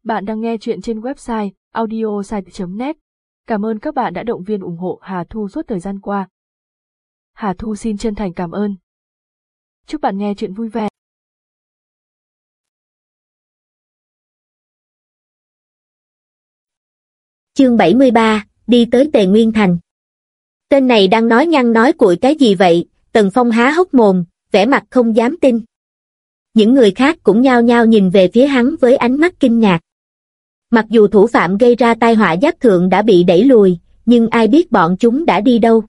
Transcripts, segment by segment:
Bạn đang nghe chuyện trên website audiosite.net. Cảm ơn các bạn đã động viên ủng hộ Hà Thu suốt thời gian qua. Hà Thu xin chân thành cảm ơn. Chúc bạn nghe chuyện vui vẻ. Chương 73, đi tới Tề Nguyên Thành. Tên này đang nói nhăng nói cuội cái gì vậy? Tần Phong há hốc mồm, vẻ mặt không dám tin. Những người khác cũng nhao nhao nhìn về phía hắn với ánh mắt kinh ngạc. Mặc dù thủ phạm gây ra tai họa giáp thượng đã bị đẩy lùi, nhưng ai biết bọn chúng đã đi đâu?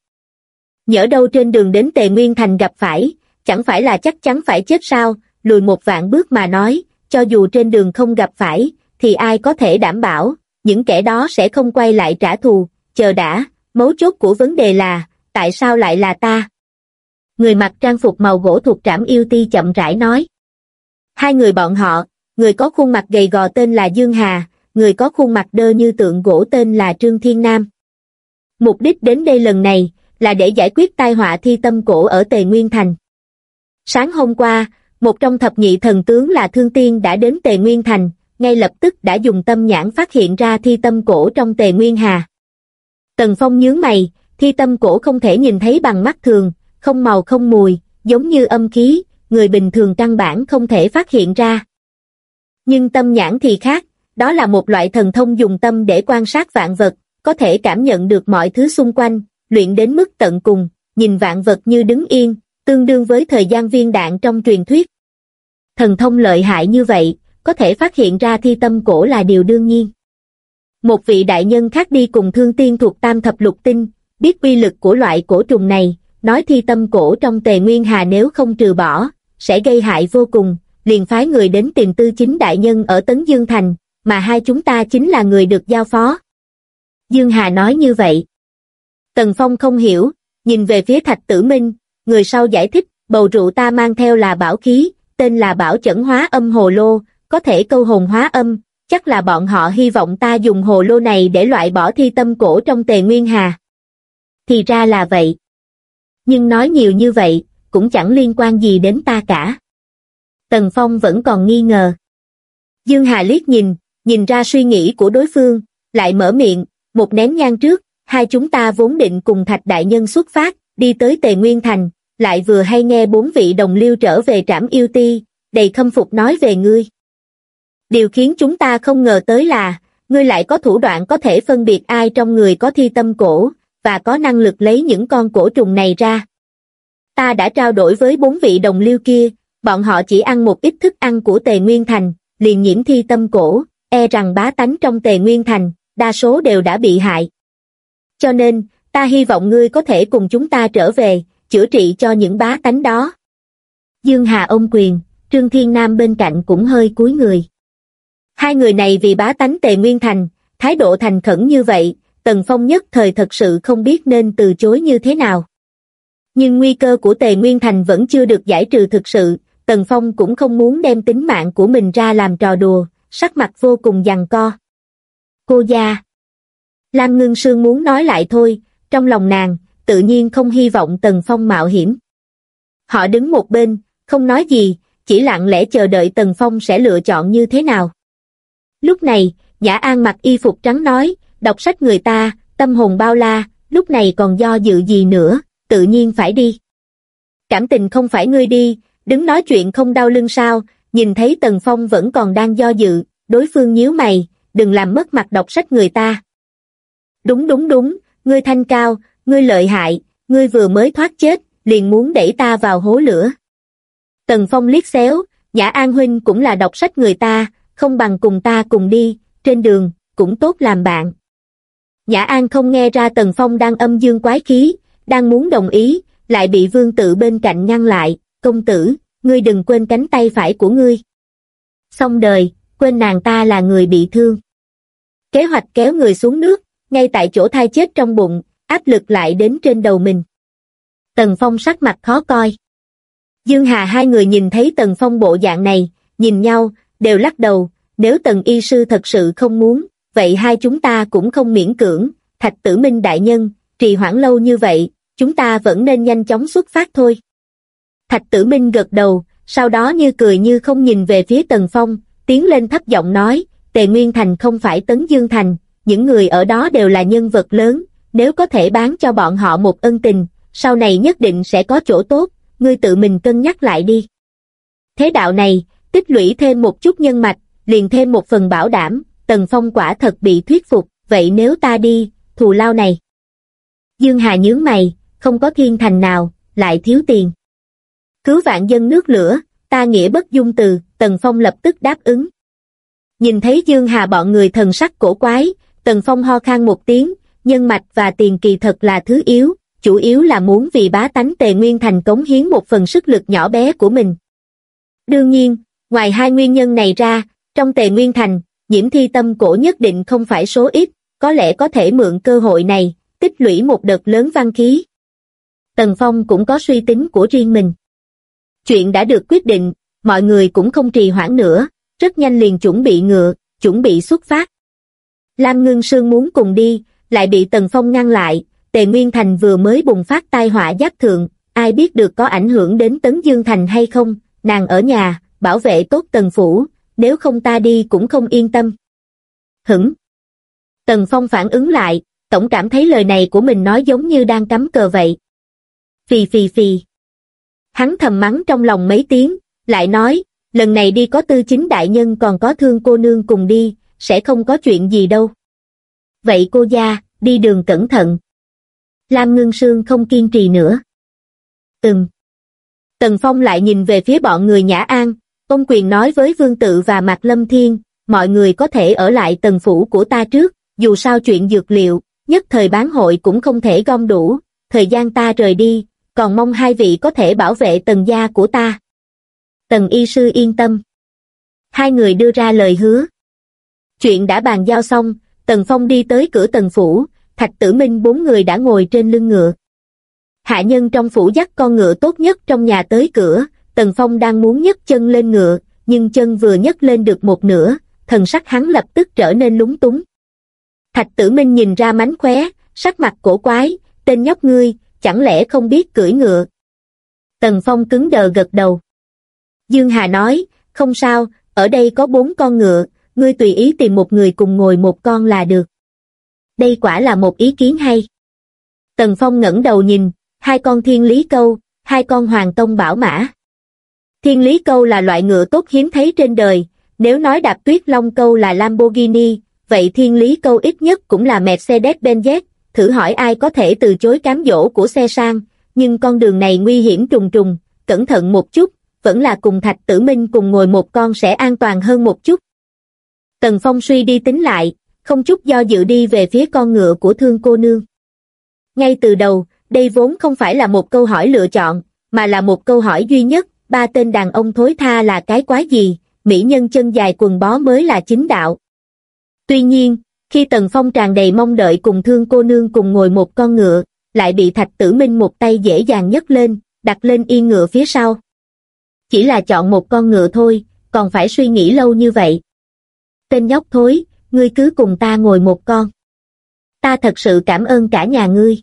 Nhỡ đâu trên đường đến Tề Nguyên Thành gặp phải, chẳng phải là chắc chắn phải chết sao? Lùi một vạn bước mà nói, cho dù trên đường không gặp phải, thì ai có thể đảm bảo những kẻ đó sẽ không quay lại trả thù? Chờ đã, mấu chốt của vấn đề là, tại sao lại là ta? Người mặc trang phục màu gỗ thuộc Trảm Yêu Ti chậm rãi nói. Hai người bọn họ, người có khuôn mặt gầy gò tên là Dương Hà, người có khuôn mặt đơ như tượng gỗ tên là Trương Thiên Nam. Mục đích đến đây lần này, là để giải quyết tai họa thi tâm cổ ở Tề Nguyên Thành. Sáng hôm qua, một trong thập nhị thần tướng là Thương Tiên đã đến Tề Nguyên Thành, ngay lập tức đã dùng tâm nhãn phát hiện ra thi tâm cổ trong Tề Nguyên Hà. Tần Phong nhướng mày, thi tâm cổ không thể nhìn thấy bằng mắt thường, không màu không mùi, giống như âm khí, người bình thường căn bản không thể phát hiện ra. Nhưng tâm nhãn thì khác, đó là một loại thần thông dùng tâm để quan sát vạn vật, có thể cảm nhận được mọi thứ xung quanh, luyện đến mức tận cùng, nhìn vạn vật như đứng yên, tương đương với thời gian viên đạn trong truyền thuyết. Thần thông lợi hại như vậy, có thể phát hiện ra thi tâm cổ là điều đương nhiên. Một vị đại nhân khác đi cùng Thương Tiên thuộc Tam Thập Lục Tinh, biết uy lực của loại cổ trùng này, nói thi tâm cổ trong Tề Nguyên Hà nếu không trừ bỏ, sẽ gây hại vô cùng, liền phái người đến tìm Tư Chính đại nhân ở Tấn Dương Thành, mà hai chúng ta chính là người được giao phó. Dương Hà nói như vậy. Tần Phong không hiểu, nhìn về phía Thạch Tử Minh, người sau giải thích, bầu rượu ta mang theo là bảo khí, tên là Bảo Chẩn Hóa Âm Hồ Lô, có thể câu hồn hóa âm, chắc là bọn họ hy vọng ta dùng hồ lô này để loại bỏ thi tâm cổ trong Tề Nguyên Hà. Thì ra là vậy. Nhưng nói nhiều như vậy, cũng chẳng liên quan gì đến ta cả. Tần Phong vẫn còn nghi ngờ. Dương Hà liếc nhìn ra suy nghĩ của đối phương, lại mở miệng, một nén nhang trước, hai chúng ta vốn định cùng Thạch đại nhân xuất phát, đi tới Tề Nguyên Thành, lại vừa hay nghe bốn vị đồng liêu trở về Trảm Yêu Ti, đầy khâm phục nói về ngươi. Điều khiến chúng ta không ngờ tới là, ngươi lại có thủ đoạn có thể phân biệt ai trong người có thi tâm cổ, và có năng lực lấy những con cổ trùng này ra. Ta đã trao đổi với bốn vị đồng liêu kia, bọn họ chỉ ăn một ít thức ăn của Tề Nguyên Thành, liền nhiễm thi tâm cổ, e rằng bá tánh trong Tề Nguyên Thành, đa số đều đã bị hại. Cho nên, ta hy vọng ngươi có thể cùng chúng ta trở về, chữa trị cho những bá tánh đó. Dương Hà ôm quyền, Trương Thiên Nam bên cạnh cũng hơi cúi người. Hai người này vì bá tánh Tề Nguyên Thành, thái độ thành khẩn như vậy, Tần Phong nhất thời thật sự không biết nên từ chối như thế nào. Nhưng nguy cơ của Tề Nguyên Thành vẫn chưa được giải trừ thực sự, Tần Phong cũng không muốn đem tính mạng của mình ra làm trò đùa, sắc mặt vô cùng giằng co. Cô gia. Lam Ngưng Sương muốn nói lại thôi, trong lòng nàng, tự nhiên không hy vọng Tần Phong mạo hiểm. Họ đứng một bên, không nói gì, chỉ lặng lẽ chờ đợi Tần Phong sẽ lựa chọn như thế nào. Lúc này, Nhã An mặc y phục trắng nói, đọc sách người ta, tâm hồn bao la, lúc này còn do dự gì nữa, tự nhiên phải đi. Cảm tình không phải ngươi đi, đứng nói chuyện không đau lưng sao? Nhìn thấy Tần Phong vẫn còn đang do dự, đối phương nhíu mày, đừng làm mất mặt đọc sách người ta. Đúng, ngươi thanh cao, ngươi lợi hại, ngươi vừa mới thoát chết, liền muốn đẩy ta vào hố lửa. Tần Phong liếc xéo, Nhã An huynh cũng là đọc sách người ta, không bằng cùng ta cùng đi, trên đường, cũng tốt làm bạn. Nhã An không nghe ra Tần Phong đang âm dương quái khí, đang muốn đồng ý, lại bị Vương Tự bên cạnh ngăn lại, công tử, ngươi đừng quên cánh tay phải của ngươi. Xong đời, quên nàng ta là người bị thương. Kế hoạch kéo người xuống nước, ngay tại chỗ thai chết trong bụng, áp lực lại đến trên đầu mình. Tần Phong sắc mặt khó coi. Dương Hà hai người nhìn thấy Tần Phong bộ dạng này, nhìn nhau, đều lắc đầu, nếu Tần y sư thật sự không muốn, vậy hai chúng ta cũng không miễn cưỡng, Thạch Tử Minh đại nhân, trì hoãn lâu như vậy, chúng ta vẫn nên nhanh chóng xuất phát thôi. Thạch Tử Minh gật đầu, sau đó như cười như không nhìn về phía Tần Phong, tiến lên thấp giọng nói, Tề Nguyên Thành không phải Tấn Dương Thành, những người ở đó đều là nhân vật lớn, nếu có thể bán cho bọn họ một ân tình, sau này nhất định sẽ có chỗ tốt, ngươi tự mình cân nhắc lại đi. Thế đạo này, tích lũy thêm một chút nhân mạch, liền thêm một phần bảo đảm, Tần Phong quả thật bị thuyết phục, vậy nếu ta đi, thù lao này. Dương Hà nhướng mày, không có thiên thành nào, lại thiếu tiền. Cứu vạn dân nước lửa, ta nghĩa bất dung từ, Tần Phong lập tức đáp ứng. Nhìn thấy Dương Hà bọn người thần sắc cổ quái, Tần Phong ho khan một tiếng, nhân mạch và tiền kỳ thật là thứ yếu, chủ yếu là muốn vì bá tánh Tề Nguyên Thành cống hiến một phần sức lực nhỏ bé của mình. Đương nhiên, ngoài hai nguyên nhân này ra, trong Tề Nguyên Thành, Nhiễm Thi tâm cổ nhất định không phải số ít, có lẽ có thể mượn cơ hội này, tích lũy một đợt lớn văn khí. Tần Phong cũng có suy tính của riêng mình. Chuyện đã được quyết định, mọi người cũng không trì hoãn nữa, rất nhanh liền chuẩn bị ngựa, chuẩn bị xuất phát. Lam Ngưng Sương muốn cùng đi, lại bị Tần Phong ngăn lại, Tề Nguyên Thành vừa mới bùng phát tai họa giáp thượng, ai biết được có ảnh hưởng đến Tấn Dương Thành hay không, nàng ở nhà, bảo vệ tốt Tần Phủ, nếu không ta đi cũng không yên tâm. Hửng! Tần Phong phản ứng lại, tổng cảm thấy lời này của mình nói giống như đang cắm cờ vậy. Phì phì phì. Hắn thầm mắng trong lòng mấy tiếng, lại nói, lần này đi có Tư Chính đại nhân còn có Thương cô nương cùng đi, sẽ không có chuyện gì đâu. Vậy cô gia, đi đường cẩn thận. Lam Ngưng Sương không kiên trì nữa. Tần Phong lại nhìn về phía bọn người Nhã An, ông quyền nói với Vương Tự và Mạc Lâm Thiên, mọi người có thể ở lại Tần phủ của ta trước, dù sao chuyện dược liệu, nhất thời bán hội cũng không thể gom đủ, thời gian ta rời đi, còn mong hai vị có thể bảo vệ Tần gia của ta. Tần y sư yên tâm. Hai người đưa ra lời hứa. Chuyện đã bàn giao xong, Tần Phong đi tới cửa Tần phủ, Thạch Tử Minh bốn người đã ngồi trên lưng ngựa. Hạ nhân trong phủ dắt con ngựa tốt nhất trong nhà tới cửa, Tần Phong đang muốn nhấc chân lên ngựa, nhưng chân vừa nhấc lên được một nửa, thần sắc hắn lập tức trở nên lúng túng. Thạch Tử Minh nhìn ra mánh khóe, sắc mặt cổ quái, tên nhóc ngươi, chẳng lẽ không biết cưỡi ngựa? Tần Phong cứng đờ gật đầu. Dương Hà nói, không sao, ở đây có 4 con ngựa, ngươi tùy ý tìm một người cùng ngồi một con là được. Đây quả là một ý kiến hay. Tần Phong ngẩng đầu nhìn, 2 con Thiên Lý Câu, 2 con Hoàng Tông Bảo Mã. Thiên Lý Câu là loại ngựa tốt hiếm thấy trên đời, nếu nói Đạp Tuyết Long Câu là Lamborghini, vậy Thiên Lý Câu ít nhất cũng là Mercedes-Benz, thử hỏi ai có thể từ chối cám dỗ của xe sang, nhưng con đường này nguy hiểm trùng trùng, cẩn thận một chút, vẫn là cùng Thạch Tử Minh cùng ngồi một con sẽ an toàn hơn một chút. Tần Phong suy đi tính lại, không chút do dự đi về phía con ngựa của Thương cô nương. Ngay từ đầu, đây vốn không phải là một câu hỏi lựa chọn, mà là một câu hỏi duy nhất, 3 tên đàn ông thối tha là cái quái gì, mỹ nhân chân dài quần bó mới là chính đạo. Tuy nhiên, khi Tần Phong tràn đầy mong đợi cùng Thương cô nương cùng ngồi một con ngựa, lại bị Thạch Tử Minh một tay dễ dàng nhấc lên, đặt lên yên ngựa phía sau. Chỉ là chọn một con ngựa thôi, còn phải suy nghĩ lâu như vậy. Tên nhóc thối, ngươi cứ cùng ta ngồi một con. Ta thật sự cảm ơn cả nhà ngươi.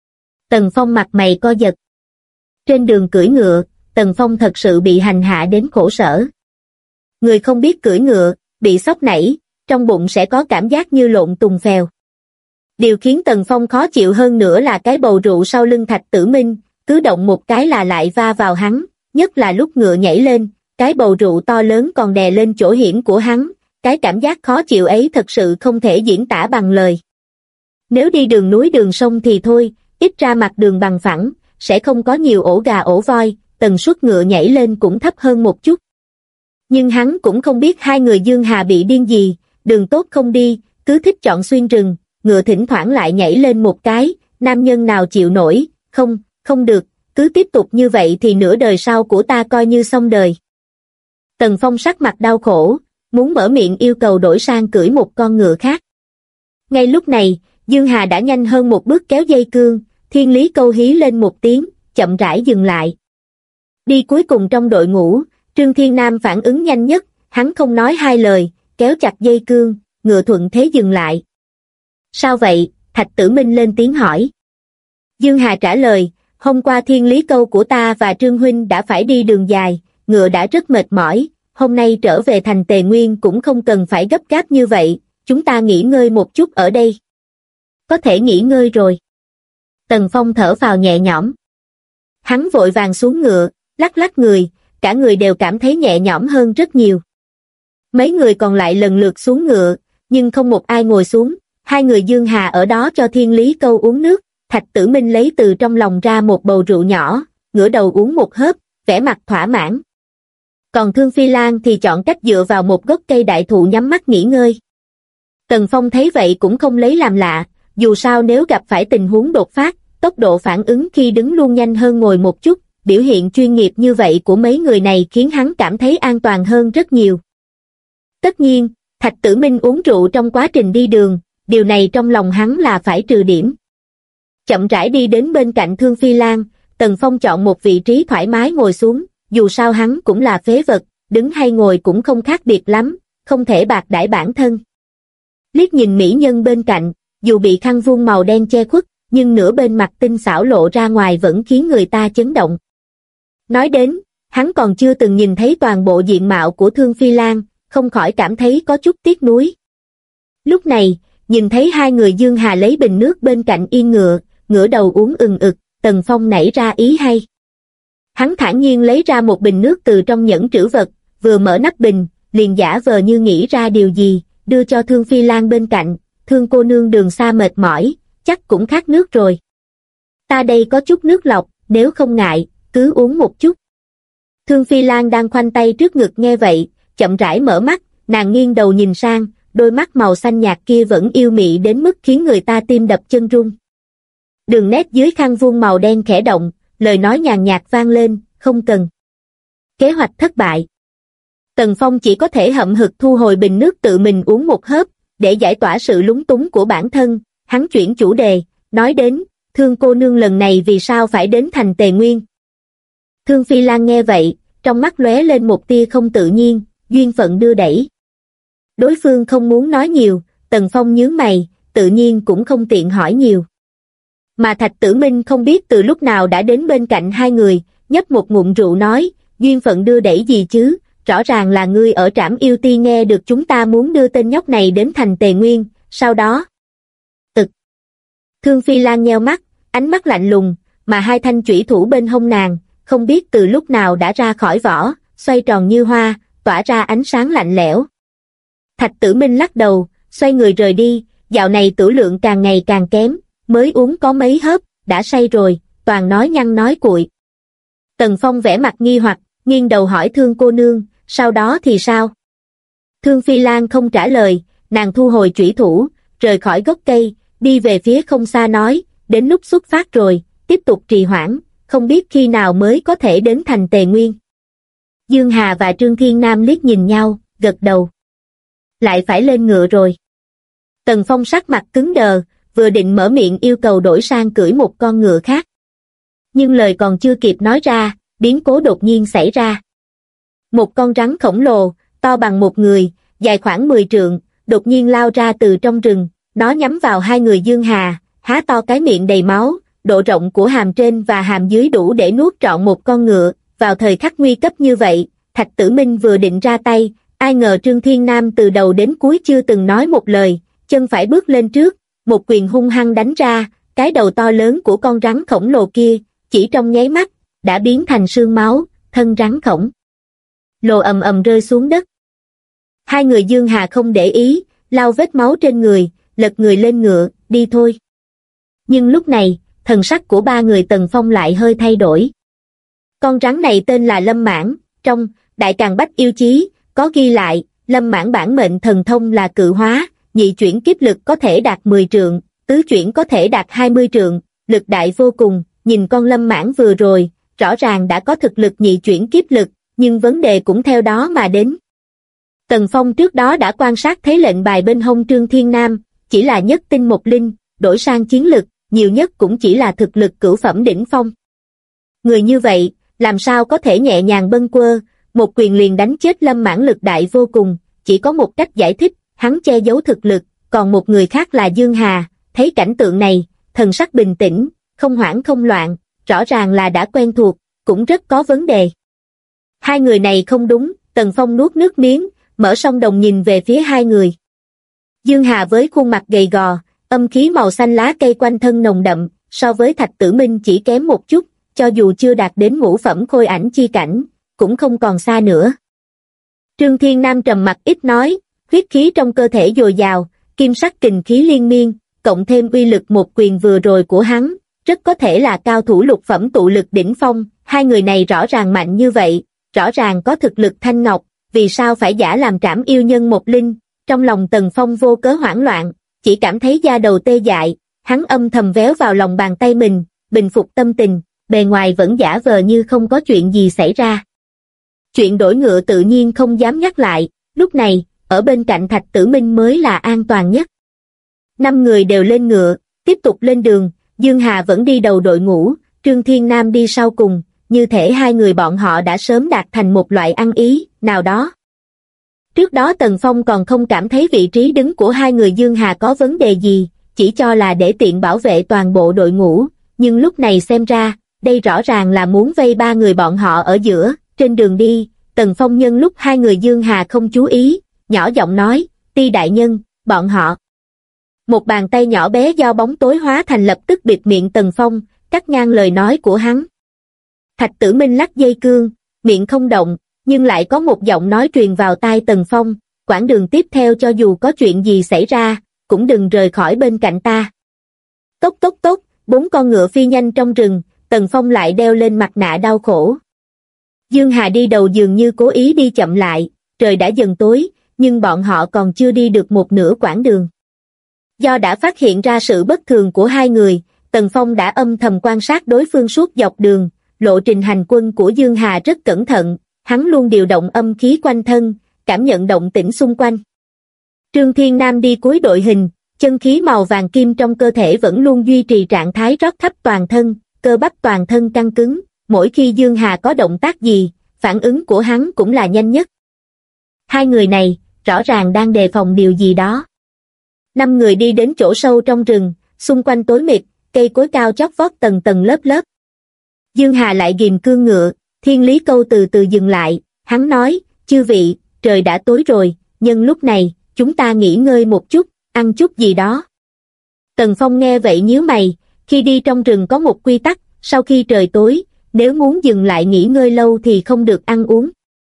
Tần Phong mặt mày co giật. Trên đường cưỡi ngựa, Tần Phong thật sự bị hành hạ đến khổ sở. Người không biết cưỡi ngựa, bị sốc nảy, trong bụng sẽ có cảm giác như lộn tùng phèo. Điều khiến Tần Phong khó chịu hơn nữa là cái bầu rượu sau lưng Thạch Tử Minh, cứ động một cái là lại va vào hắn, nhất là lúc ngựa nhảy lên, cái bầu rượu to lớn còn đè lên chỗ hiểm của hắn, cái cảm giác khó chịu ấy thật sự không thể diễn tả bằng lời. Nếu đi đường núi đường sông thì thôi, ít ra mặt đường bằng phẳng, sẽ không có nhiều ổ gà ổ voi, tần suất ngựa nhảy lên cũng thấp hơn một chút. Nhưng hắn cũng không biết hai người Dương Hà bị điên gì, đường tốt không đi, cứ thích chọn xuyên rừng, ngựa thỉnh thoảng lại nhảy lên một cái, nam nhân nào chịu nổi, không được, cứ tiếp tục như vậy thì nửa đời sau của ta coi như xong đời. Tần Phong sắc mặt đau khổ, muốn mở miệng yêu cầu đổi sang cưỡi một con ngựa khác. Ngay lúc này, Dương Hà đã nhanh hơn một bước kéo dây cương, Thiên Lý Câu hí lên một tiếng, chậm rãi dừng lại. Đi cuối cùng trong đội ngũ, Trương Thiên Nam phản ứng nhanh nhất, hắn không nói hai lời, kéo chặt dây cương, ngựa thuận thế dừng lại. Sao vậy? Thạch Tử Minh lên tiếng hỏi. Dương Hà trả lời, hôm qua Thiên Lý Câu của ta và Trương Huynh đã phải đi đường dài, ngựa đã rất mệt mỏi, hôm nay trở về thành Tề Nguyên cũng không cần phải gấp gáp như vậy, chúng ta nghỉ ngơi một chút ở đây. Có thể nghỉ ngơi rồi. Tần Phong thở phào nhẹ nhõm. Hắn vội vàng xuống ngựa, lắc lắc người, cả người đều cảm thấy nhẹ nhõm hơn rất nhiều. Mấy người còn lại lần lượt xuống ngựa, nhưng không một ai ngồi xuống, hai người Dương Hà ở đó cho Thiên Lý Câu uống nước, Thạch Tử Minh lấy từ trong lòng ra một bầu rượu nhỏ, ngửa đầu uống một hớp, vẻ mặt thỏa mãn. Còn Thương Phi Lan thì chọn cách dựa vào một gốc cây đại thụ nhắm mắt nghỉ ngơi. Tần Phong thấy vậy cũng không lấy làm lạ, dù sao nếu gặp phải tình huống đột phát, tốc độ phản ứng khi đứng luôn nhanh hơn ngồi một chút, biểu hiện chuyên nghiệp như vậy của mấy người này khiến hắn cảm thấy an toàn hơn rất nhiều. Tất nhiên, Thạch Tử Minh uống rượu trong quá trình đi đường, điều này trong lòng hắn là phải trừ điểm. Chậm rãi đi đến bên cạnh Thương Phi Lan, Tần Phong chọn một vị trí thoải mái ngồi xuống, dù sao hắn cũng là phế vật, đứng hay ngồi cũng không khác biệt lắm, không thể bạc đãi bản thân. Liếc nhìn mỹ nhân bên cạnh, dù bị khăn vuông màu đen che khuất, nhưng nửa bên mặt tinh xảo lộ ra ngoài vẫn khiến người ta chấn động. Nói đến, hắn còn chưa từng nhìn thấy toàn bộ diện mạo của Thương Phi Lan, không khỏi cảm thấy có chút tiếc nuối. Lúc này, nhìn thấy hai người Dương Hà lấy bình nước bên cạnh yên ngựa, ngửa đầu uống ừng ực, Tần Phong nảy ra ý hay. Hắn thản nhiên lấy ra một bình nước từ trong nhẫn trữ vật, vừa mở nắp bình, liền giả vờ như nghĩ ra điều gì, đưa cho Thương Phi Lan bên cạnh, Thương cô nương đường xa mệt mỏi, chắc cũng khát nước rồi. Ta đây có chút nước lọc, nếu không ngại, cứ uống một chút. Thương Phi Lan đang khoanh tay trước ngực nghe vậy, chậm rãi mở mắt, nàng nghiêng đầu nhìn sang, đôi mắt màu xanh nhạt kia vẫn yêu mị đến mức khiến người ta tim đập chân run. Đường nét dưới khăn vuông màu đen khẽ động, lời nói nhàn nhạt vang lên, không cần. Kế hoạch thất bại. Tần Phong chỉ có thể hậm hực thu hồi bình nước tự mình uống một hớp, để giải tỏa sự lúng túng của bản thân, hắn chuyển chủ đề, nói đến, Thương cô nương lần này vì sao phải đến thành Tề Nguyên. Thương Phi Lan nghe vậy, trong mắt lóe lên một tia không tự nhiên, duyên phận đưa đẩy. Đối phương không muốn nói nhiều, Tần Phong nhướng mày, tự nhiên cũng không tiện hỏi nhiều. Mà Thạch Tử Minh không biết từ lúc nào đã đến bên cạnh hai người, nhấp một ngụm rượu nói, duyên phận đưa đẩy gì chứ, rõ ràng là ngươi ở Trảm Yêu Ti nghe được chúng ta muốn đưa tên nhóc này đến thành Tề Nguyên, sau đó. Thương Phi Lan nheo mắt, ánh mắt lạnh lùng, mà hai thanh chủy thủ bên hông nàng, không biết từ lúc nào đã ra khỏi vỏ, xoay tròn như hoa, tỏa ra ánh sáng lạnh lẽo. Thạch Tử Minh lắc đầu, xoay người rời đi, dạo này tửu lượng càng ngày càng kém, mới uống có mấy hớp, đã say rồi, toàn nói nhăng nói cuội. Tần Phong vẻ mặt nghi hoặc, nghiêng đầu hỏi Thương cô nương, sau đó thì sao? Thương Phi Lan không trả lời, nàng thu hồi chủy thủ, rời khỏi gốc cây, đi về phía không xa nói, đến lúc xuất phát rồi, tiếp tục trì hoãn, không biết khi nào mới có thể đến thành Tề Nguyên. Dương Hà và Trương Thiên Nam liếc nhìn nhau, gật đầu. Lại phải lên ngựa rồi. Tần Phong sắc mặt cứng đờ, vừa định mở miệng yêu cầu đổi sang cưỡi một con ngựa khác. Nhưng lời còn chưa kịp nói ra, biến cố đột nhiên xảy ra. Một con rắn khổng lồ, to bằng một người, dài khoảng 10 trượng, đột nhiên lao ra từ trong rừng, nó nhắm vào hai người Dương Hà, há to cái miệng đầy máu, độ rộng của hàm trên và hàm dưới đủ để nuốt trọn một con ngựa. Vào thời khắc nguy cấp như vậy, Thạch Tử Minh vừa định ra tay, ai ngờ Trương Thiên Nam từ đầu đến cuối chưa từng nói một lời, chân phải bước lên trước, một quyền hung hăng đánh ra, cái đầu to lớn của con rắn khổng lồ kia, chỉ trong nháy mắt, đã biến thành sương máu, thân rắn khổng lồ ầm ầm rơi xuống đất. Hai người Dương Hà không để ý, lau vết máu trên người, lật người lên ngựa, đi thôi. Nhưng lúc này, thần sắc của ba người Tần Phong lại hơi thay đổi. Con rắn này tên là Lâm Mãng, trong Đại Càn Bách Yêu Chí, có ghi lại, Lâm Mãng bản mệnh thần thông là cự hóa, nhị chuyển kiếp lực có thể đạt 10 trượng, tứ chuyển có thể đạt 20 trượng, lực đại vô cùng, nhìn con Lâm Mãng vừa rồi, rõ ràng đã có thực lực nhị chuyển kiếp lực, nhưng vấn đề cũng theo đó mà đến. Tần Phong trước đó đã quan sát thấy lệnh bài bên hông Trương Thiên Nam, chỉ là nhất tinh một linh, đổi sang chiến lực, nhiều nhất cũng chỉ là thực lực cửu phẩm đỉnh phong. Người như vậy, làm sao có thể nhẹ nhàng bâng quơ, một quyền liền đánh chết Lâm Mãng lực đại vô cùng, chỉ có một cách giải thích, hắn che giấu thực lực, còn một người khác là Dương Hà, thấy cảnh tượng này, thần sắc bình tĩnh, không hoảng không loạn, rõ ràng là đã quen thuộc, cũng rất có vấn đề. Hai người này không đúng, Tần Phong nuốt nước miếng, mở song đồng nhìn về phía hai người. Dương Hà với khuôn mặt gầy gò, âm khí màu xanh lá cây quanh thân nồng đậm, so với Thạch Tử Minh chỉ kém một chút, cho dù chưa đạt đến ngũ phẩm khôi ảnh chi cảnh, cũng không còn xa nữa. Trương Thiên Nam trầm mặc ít nói, huyết khí trong cơ thể dồi dào, kim sắc kình khí liên miên, cộng thêm uy lực một quyền vừa rồi của hắn, rất có thể là cao thủ lục phẩm tụ lực đỉnh phong. Hai người này rõ ràng mạnh như vậy, rõ ràng có thực lực thanh ngọc, vì sao phải giả làm trảm yêu nhân một linh? Trong lòng Tần Phong vô cớ hoảng loạn, chỉ cảm thấy da đầu tê dại, hắn âm thầm véo vào lòng bàn tay mình, bình phục tâm tình, bề ngoài vẫn giả vờ như không có chuyện gì xảy ra. Chuyện đổi ngựa tự nhiên không dám nhắc lại, lúc này, ở bên cạnh Thạch Tử Minh mới là an toàn nhất. 5 người đều lên ngựa, tiếp tục lên đường, Dương Hà vẫn đi đầu đội ngũ, Trương Thiên Nam đi sau cùng, như thể hai người bọn họ đã sớm đạt thành một loại ăn ý nào đó. Trước đó Tần Phong còn không cảm thấy vị trí đứng của hai người Dương Hà có vấn đề gì, chỉ cho là để tiện bảo vệ toàn bộ đội ngũ, nhưng lúc này xem ra, đây rõ ràng là muốn vây ba người bọn họ ở giữa. Trên đường đi, Tần Phong nhân lúc hai người Dương Hà không chú ý, nhỏ giọng nói, Ti đại nhân, bọn họ. Một bàn tay nhỏ bé do bóng tối hóa thành lập tức bịt miệng Tần Phong, cắt ngang lời nói của hắn. Thạch Tử Minh lắc dây cương, miệng không động, nhưng lại có một giọng nói truyền vào tai Tần Phong, quãng đường tiếp theo cho dù có chuyện gì xảy ra, cũng đừng rời khỏi bên cạnh ta. Tốc tốc tốc, 4 con ngựa phi nhanh trong rừng, Tần Phong lại đeo lên mặt nạ đau khổ. Dương Hà đi đầu dường như cố ý đi chậm lại, trời đã dần tối, nhưng bọn họ còn chưa đi được một nửa quãng đường. Do đã phát hiện ra sự bất thường của hai người, Tần Phong đã âm thầm quan sát đối phương suốt dọc đường, lộ trình hành quân của Dương Hà rất cẩn thận, hắn luôn điều động âm khí quanh thân, cảm nhận động tĩnh xung quanh. Trương Thiên Nam đi cuối đội hình, chân khí màu vàng kim trong cơ thể vẫn luôn duy trì trạng thái rót khắp toàn thân, cơ bắp toàn thân căng cứng, mỗi khi Dương Hà có động tác gì, phản ứng của hắn cũng là nhanh nhất. Hai người này, rõ ràng đang đề phòng điều gì đó. 5 người đi đến chỗ sâu trong rừng, xung quanh tối mịt, cây cối cao chót vót tầng tầng lớp lớp. Dương Hà lại ghìm cương ngựa, Thiên Lý Câu từ từ dừng lại, hắn nói, chư vị, trời đã tối rồi, nhân lúc này, chúng ta nghỉ ngơi một chút, ăn chút gì đó. Tần Phong nghe vậy nhíu mày, khi đi trong rừng có một quy tắc, sau khi trời tối, nếu muốn dừng lại nghỉ ngơi lâu thì không được ăn uống.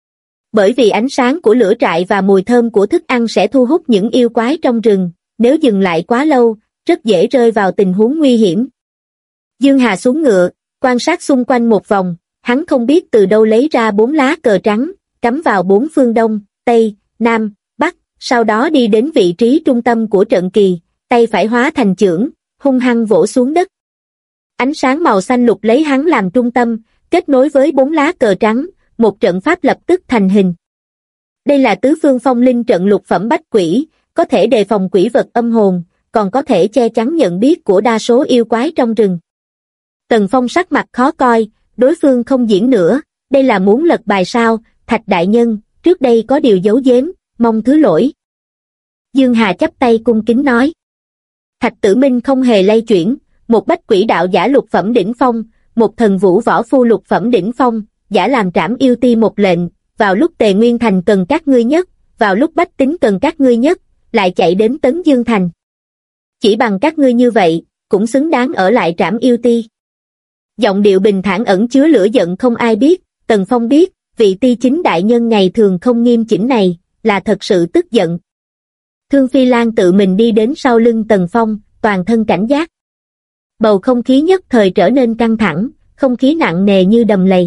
Bởi vì ánh sáng của lửa trại và mùi thơm của thức ăn sẽ thu hút những yêu quái trong rừng, nếu dừng lại quá lâu, rất dễ rơi vào tình huống nguy hiểm. Dương Hà xuống ngựa, quan sát xung quanh một vòng, hắn không biết từ đâu lấy ra 4 lá cờ trắng, cắm vào 4 phương đông, tây, nam, bắc, sau đó đi đến vị trí trung tâm của trận kỳ, tay phải hóa thành chưởng, hung hăng vỗ xuống đất. Ánh sáng màu xanh lục lấy hắn làm trung tâm, kết nối với 4 lá cờ trắng, một trận pháp lập tức thành hình. Đây là tứ phương phong linh trận lục phẩm bách quỷ, có thể đề phòng quỷ vật âm hồn, còn có thể che chắn nhận biết của đa số yêu quái trong rừng. Tần Phong sắc mặt khó coi, đối phương không diễn nữa, đây là muốn lật bài sao? Thạch đại nhân, trước đây có điều giấu giếm, mong thứ lỗi. Dương Hà chắp tay cung kính nói. Thạch Tử Minh không hề lay chuyển, một bách quỷ đạo giả lục phẩm đỉnh phong, một thần vũ võ phu lục phẩm đỉnh phong, giả làm trảm yêu ti một lệnh, vào lúc Tề Nguyên Thành cần các ngươi nhất, vào lúc Bách Tính cần các ngươi nhất, lại chạy đến Tấn Dương Thành. Chỉ bằng các ngươi như vậy, cũng xứng đáng ở lại trảm yêu ti. Giọng điệu bình thản ẩn chứa lửa giận không ai biết, Tần Phong biết, vị ti chính đại nhân ngày thường không nghiêm chỉnh này, là thật sự tức giận. Thương Phi Lan tự mình đi đến sau lưng Tần Phong, toàn thân cảnh giác. Bầu không khí nhất thời trở nên căng thẳng, không khí nặng nề như đầm lầy.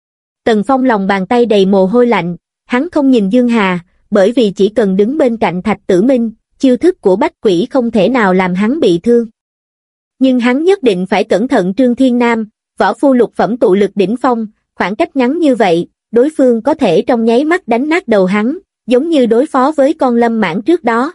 Tần Phong lòng bàn tay đầy mồ hôi lạnh, hắn không nhìn Dương Hà, bởi vì chỉ cần đứng bên cạnh Thạch Tử Minh, chiêu thức của bách quỷ không thể nào làm hắn bị thương. Nhưng hắn nhất định phải cẩn thận Trương Thiên Nam, võ phu lục phẩm tụ lực đỉnh phong, khoảng cách ngắn như vậy, đối phương có thể trong nháy mắt đánh nát đầu hắn, giống như đối phó với con lâm mãng trước đó.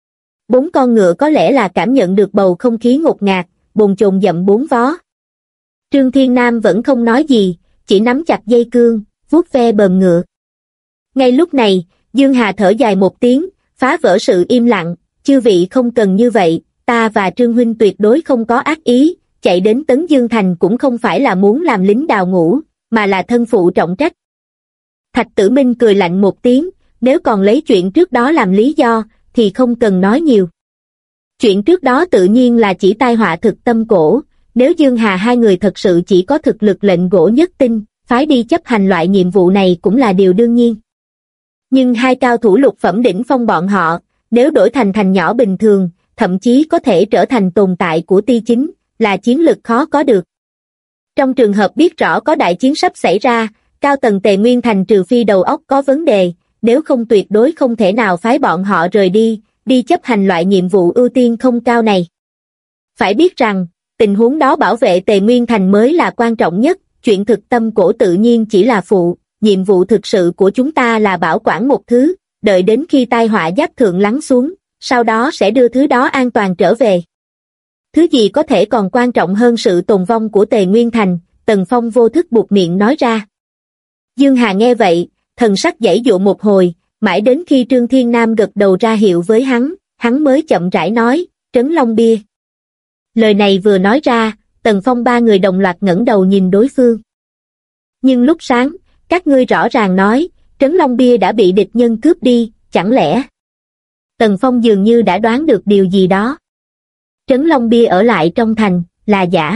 4 con ngựa có lẽ là cảm nhận được bầu không khí ngột ngạt, bồn chồn dậm 4 vó. Trương Thiên Nam vẫn không nói gì, chỉ nắm chặt dây cương, vuốt ve bờm ngựa. Ngay lúc này, Dương Hà thở dài một tiếng, phá vỡ sự im lặng, chư vị không cần như vậy, ta và Trương huynh tuyệt đối không có ác ý, chạy đến Tấn Dương Thành cũng không phải là muốn làm lính đào ngũ, mà là thân phụ trọng trách. Thạch Tử Minh cười lạnh một tiếng, nếu còn lấy chuyện trước đó làm lý do, thì không cần nói nhiều. Chuyện trước đó tự nhiên là chỉ tai họa Thực Tâm Cổ, nếu Dương Hà hai người thật sự chỉ có thực lực lệnh gỗ nhất tinh, phái đi chấp hành loại nhiệm vụ này cũng là điều đương nhiên. Nhưng hai cao thủ lục phẩm đỉnh phong bọn họ, nếu đổi thành nhỏ bình thường, thậm chí có thể trở thành tồn tại của Ti Chính, là chiến lực khó có được. Trong trường hợp biết rõ có đại chiến sắp xảy ra, cao tầng Tề Nguyên Thành trừ phi đầu óc có vấn đề, nếu không tuyệt đối không thể nào phái bọn họ rời đi chấp hành loại nhiệm vụ ưu tiên không cao này. Phải biết rằng, tình huống đó bảo vệ Tề Nguyên Thành mới là quan trọng nhất, chuyện Thực Tâm Cổ tự nhiên chỉ là phụ, nhiệm vụ thực sự của chúng ta là bảo quản một thứ, đợi đến khi tai họa giáp thượng lắng xuống, sau đó sẽ đưa thứ đó an toàn trở về. Thứ gì có thể còn quan trọng hơn sự tồn vong của Tề Nguyên Thành, Tần Phong vô thức buột miệng nói ra. Dương Hà nghe vậy, thần sắc giãy giụa một hồi, mãi đến khi Trương Thiên Nam gật đầu ra hiệu với hắn mới chậm rãi nói, Trấn Long Bia. Lời này vừa nói ra, Tần Phong ba người đồng loạt ngẩng đầu nhìn đối phương. Nhưng lúc sáng, các ngươi rõ ràng nói, Trấn Long Bia đã bị địch nhân cướp đi, chẳng lẽ? Tần Phong dường như đã đoán được điều gì đó. Trấn Long Bia ở lại trong thành, là giả.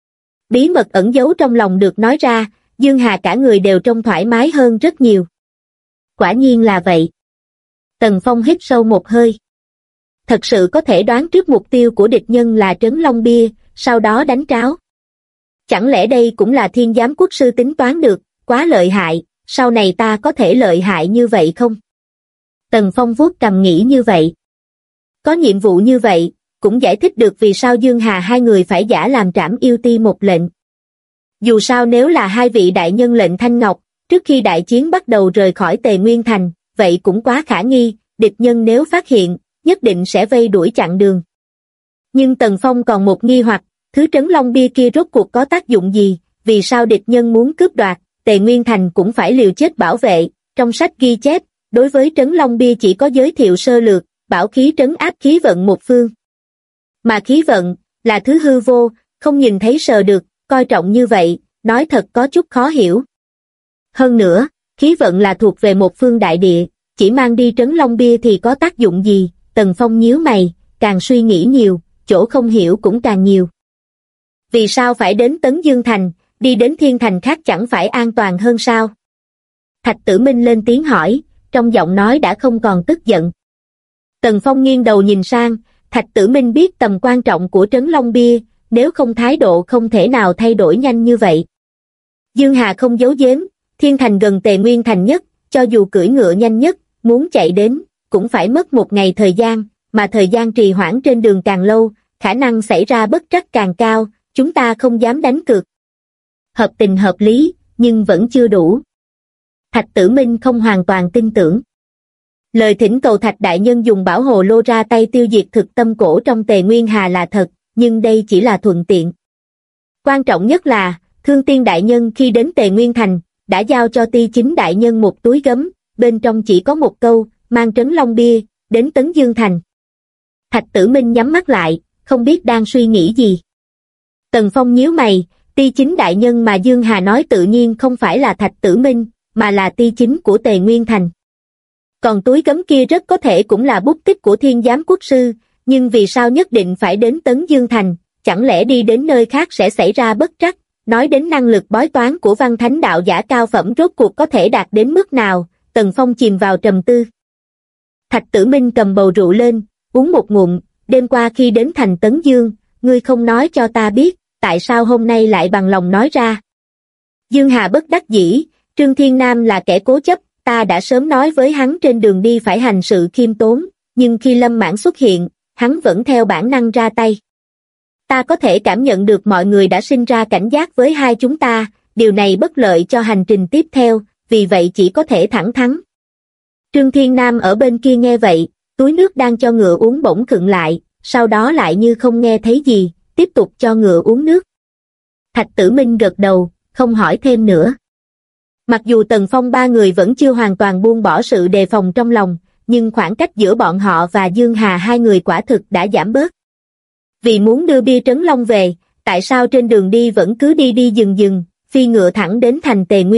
Bí mật ẩn giấu trong lòng được nói ra, Dương Hà cả người đều trông thoải mái hơn rất nhiều. Quả nhiên là vậy. Tần Phong hít sâu một hơi. Thật sự có thể đoán trước mục tiêu của địch nhân là Trấn Long Bia, sau đó đánh tráo. Chẳng lẽ đây cũng là Thiên Giám Quốc sư tính toán được, quá lợi hại, sau này ta có thể lợi hại như vậy không? Tần Phong vuốt cằm nghĩ như vậy. Có nhiệm vụ như vậy, cũng giải thích được vì sao Dương Hà hai người phải giả làm Trảm Yêu Ti một lệnh. Dù sao nếu là hai vị đại nhân lệnh Thanh Ngọc, trước khi đại chiến bắt đầu rời khỏi Tề Nguyên Thành, vậy cũng quá khả nghi, địch nhân nếu phát hiện, nhất định sẽ vây đuổi chặn đường. Nhưng Tần Phong còn một nghi hoặc, thứ Trấn Long Bia kia rốt cuộc có tác dụng gì, vì sao địch nhân muốn cướp đoạt, Tề Nguyên Thành cũng phải liều chết bảo vệ, trong sách ghi chép, đối với Trấn Long Bia chỉ có giới thiệu sơ lược, bảo khí trấn áp khí vận một phương. Mà khí vận, là thứ hư vô, không nhìn thấy sờ được, coi trọng như vậy, nói thật có chút khó hiểu. Hơn nữa, khí vận là thuộc về một phương đại địa, chỉ mang đi Trấn Long Bia thì có tác dụng gì, Tần Phong nhíu mày, càng suy nghĩ nhiều, chỗ không hiểu cũng càng nhiều. Vì sao phải đến Tấn Dương Thành, đi đến Thiên Thành khác chẳng phải an toàn hơn sao? Thạch Tử Minh lên tiếng hỏi, trong giọng nói đã không còn tức giận. Tần Phong nghiêng đầu nhìn sang, Thạch Tử Minh biết tầm quan trọng của Trấn Long Bia, nếu không thái độ không thể nào thay đổi nhanh như vậy. Dương Hà không giấu giếm, Thiên Thành gần Tề Nguyên Thành nhất, cho dù cưỡi ngựa nhanh nhất, muốn chạy đến, cũng phải mất một ngày thời gian, mà thời gian trì hoãn trên đường càng lâu, khả năng xảy ra bất trắc càng cao, chúng ta không dám đánh cược. Hợp tình hợp lý, nhưng vẫn chưa đủ. Thạch Tử Minh không hoàn toàn tin tưởng. Lời thỉnh cầu Thạch Đại Nhân dùng bảo hồ lô ra tay tiêu diệt Thực Tâm Cổ trong Tề Nguyên Hà là thật, nhưng đây chỉ là thuận tiện. Quan trọng nhất là, Thương Tiên Đại Nhân khi đến Tề Nguyên Thành, đã giao cho Ti Chính Đại Nhân một túi gấm, bên trong chỉ có một câu, mang Trấn Long Bia, đến Tấn Dương Thành. Thạch Tử Minh nhắm mắt lại, không biết đang suy nghĩ gì. Tần Phong nhíu mày, Ti Chính Đại Nhân mà Dương Hà nói tự nhiên không phải là Thạch Tử Minh, mà là Ti Chính của Tề Nguyên Thành. Còn túi gấm kia rất có thể cũng là bút tích của Thiên Giám Quốc sư, nhưng vì sao nhất định phải đến Tấn Dương Thành, chẳng lẽ đi đến nơi khác sẽ xảy ra bất trắc, nói đến năng lực bói toán của văn thánh đạo giả cao phẩm rốt cuộc có thể đạt đến mức nào, Tần Phong chìm vào trầm tư. Thạch Tử Minh cầm bầu rượu lên, uống một ngụm, đêm qua khi đến thành Tấn Dương, ngươi không nói cho ta biết, tại sao hôm nay lại bằng lòng nói ra. Dương Hà bất đắc dĩ, Trương Thiên Nam là kẻ cố chấp, ta đã sớm nói với hắn trên đường đi phải hành sự khiêm tốn, nhưng khi Lâm Mãn xuất hiện, hắn vẫn theo bản năng ra tay. Ta có thể cảm nhận được mọi người đã sinh ra cảnh giác với hai chúng ta, điều này bất lợi cho hành trình tiếp theo, vì vậy chỉ có thể thẳng thắn. Trương Thiên Nam ở bên kia nghe vậy, túi nước đang cho ngựa uống bỗng khựng lại, sau đó lại như không nghe thấy gì, tiếp tục cho ngựa uống nước. Thạch Tử Minh gật đầu, không hỏi thêm nữa. Mặc dù Tần Phong ba người vẫn chưa hoàn toàn buông bỏ sự đề phòng trong lòng, nhưng khoảng cách giữa bọn họ và Dương Hà hai người quả thực đã giảm bớt. Vì muốn đưa bia Trấn Long về, tại sao trên đường đi vẫn cứ đi đi dừng dừng, phi ngựa thẳng đến thành Tề Nguyên,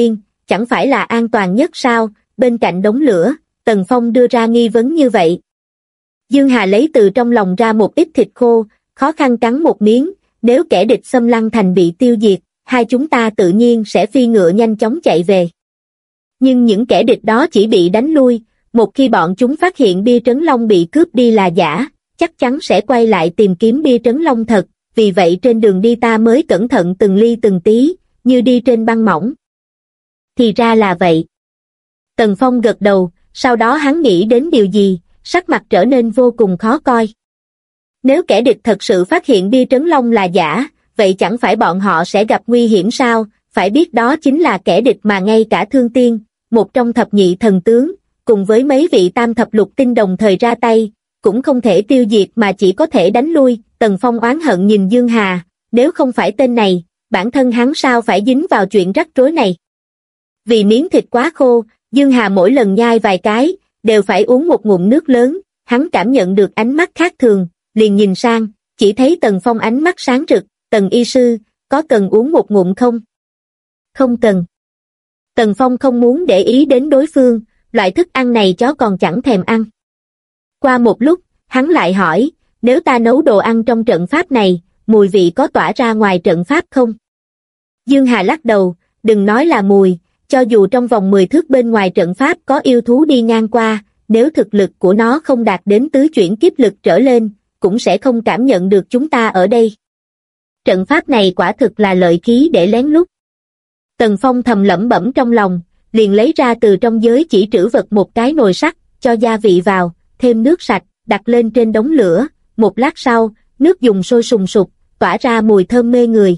chẳng phải là an toàn nhất sao? Bên cạnh đống lửa, Tần Phong đưa ra nghi vấn như vậy. Dương Hà lấy từ trong lòng ra một ít thịt khô, khó khăn cắn một miếng, nếu kẻ địch xâm lăng thành bị tiêu diệt, hai chúng ta tự nhiên sẽ phi ngựa nhanh chóng chạy về. Nhưng những kẻ địch đó chỉ bị đánh lui, một khi bọn chúng phát hiện bia trấn long bị cướp đi là giả, chắc chắn sẽ quay lại tìm kiếm bia trấn long thật, vì vậy trên đường đi ta mới cẩn thận từng ly từng tí, như đi trên băng mỏng. Thì ra là vậy. Tần Phong gật đầu, sau đó hắn nghĩ đến điều gì, sắc mặt trở nên vô cùng khó coi. Nếu kẻ địch thật sự phát hiện bia trấn long là giả, vậy chẳng phải bọn họ sẽ gặp nguy hiểm sao? Phải biết đó chính là kẻ địch mà ngay cả Thương Tiên, một trong thập nhị thần tướng, cùng với mấy vị tam thập lục tinh đồng thời ra tay, cũng không thể tiêu diệt mà chỉ có thể đánh lui. Tần Phong oán hận nhìn Dương Hà, nếu không phải tên này, bản thân hắn sao phải dính vào chuyện rắc rối này. Vì miếng thịt quá khô, Dương Hà mỗi lần nhai vài cái, đều phải uống một ngụm nước lớn, hắn cảm nhận được ánh mắt khác thường, liền nhìn sang, chỉ thấy Tần Phong ánh mắt sáng rực. Tần y sư, có cần uống một ngụm không? Không cần. Tần Phong không muốn để ý đến đối phương, loại thức ăn này chó còn chẳng thèm ăn. Qua một lúc, hắn lại hỏi, nếu ta nấu đồ ăn trong trận pháp này, mùi vị có tỏa ra ngoài trận pháp không? Dương Hà lắc đầu, đừng nói là mùi, cho dù trong vòng 10 thước bên ngoài trận pháp có yêu thú đi ngang qua, nếu thực lực của nó không đạt đến tứ chuyển kiếp lực trở lên, cũng sẽ không cảm nhận được chúng ta ở đây. Trận pháp này quả thực là lợi khí để lén lút. Tần Phong thầm lẩm bẩm trong lòng, liền lấy ra từ trong giới chỉ trữ vật một cái nồi sắt, cho gia vị vào, thêm nước sạch, đặt lên trên đống lửa. Một lát sau, nước dùng sôi sùng sục, tỏa ra mùi thơm mê người.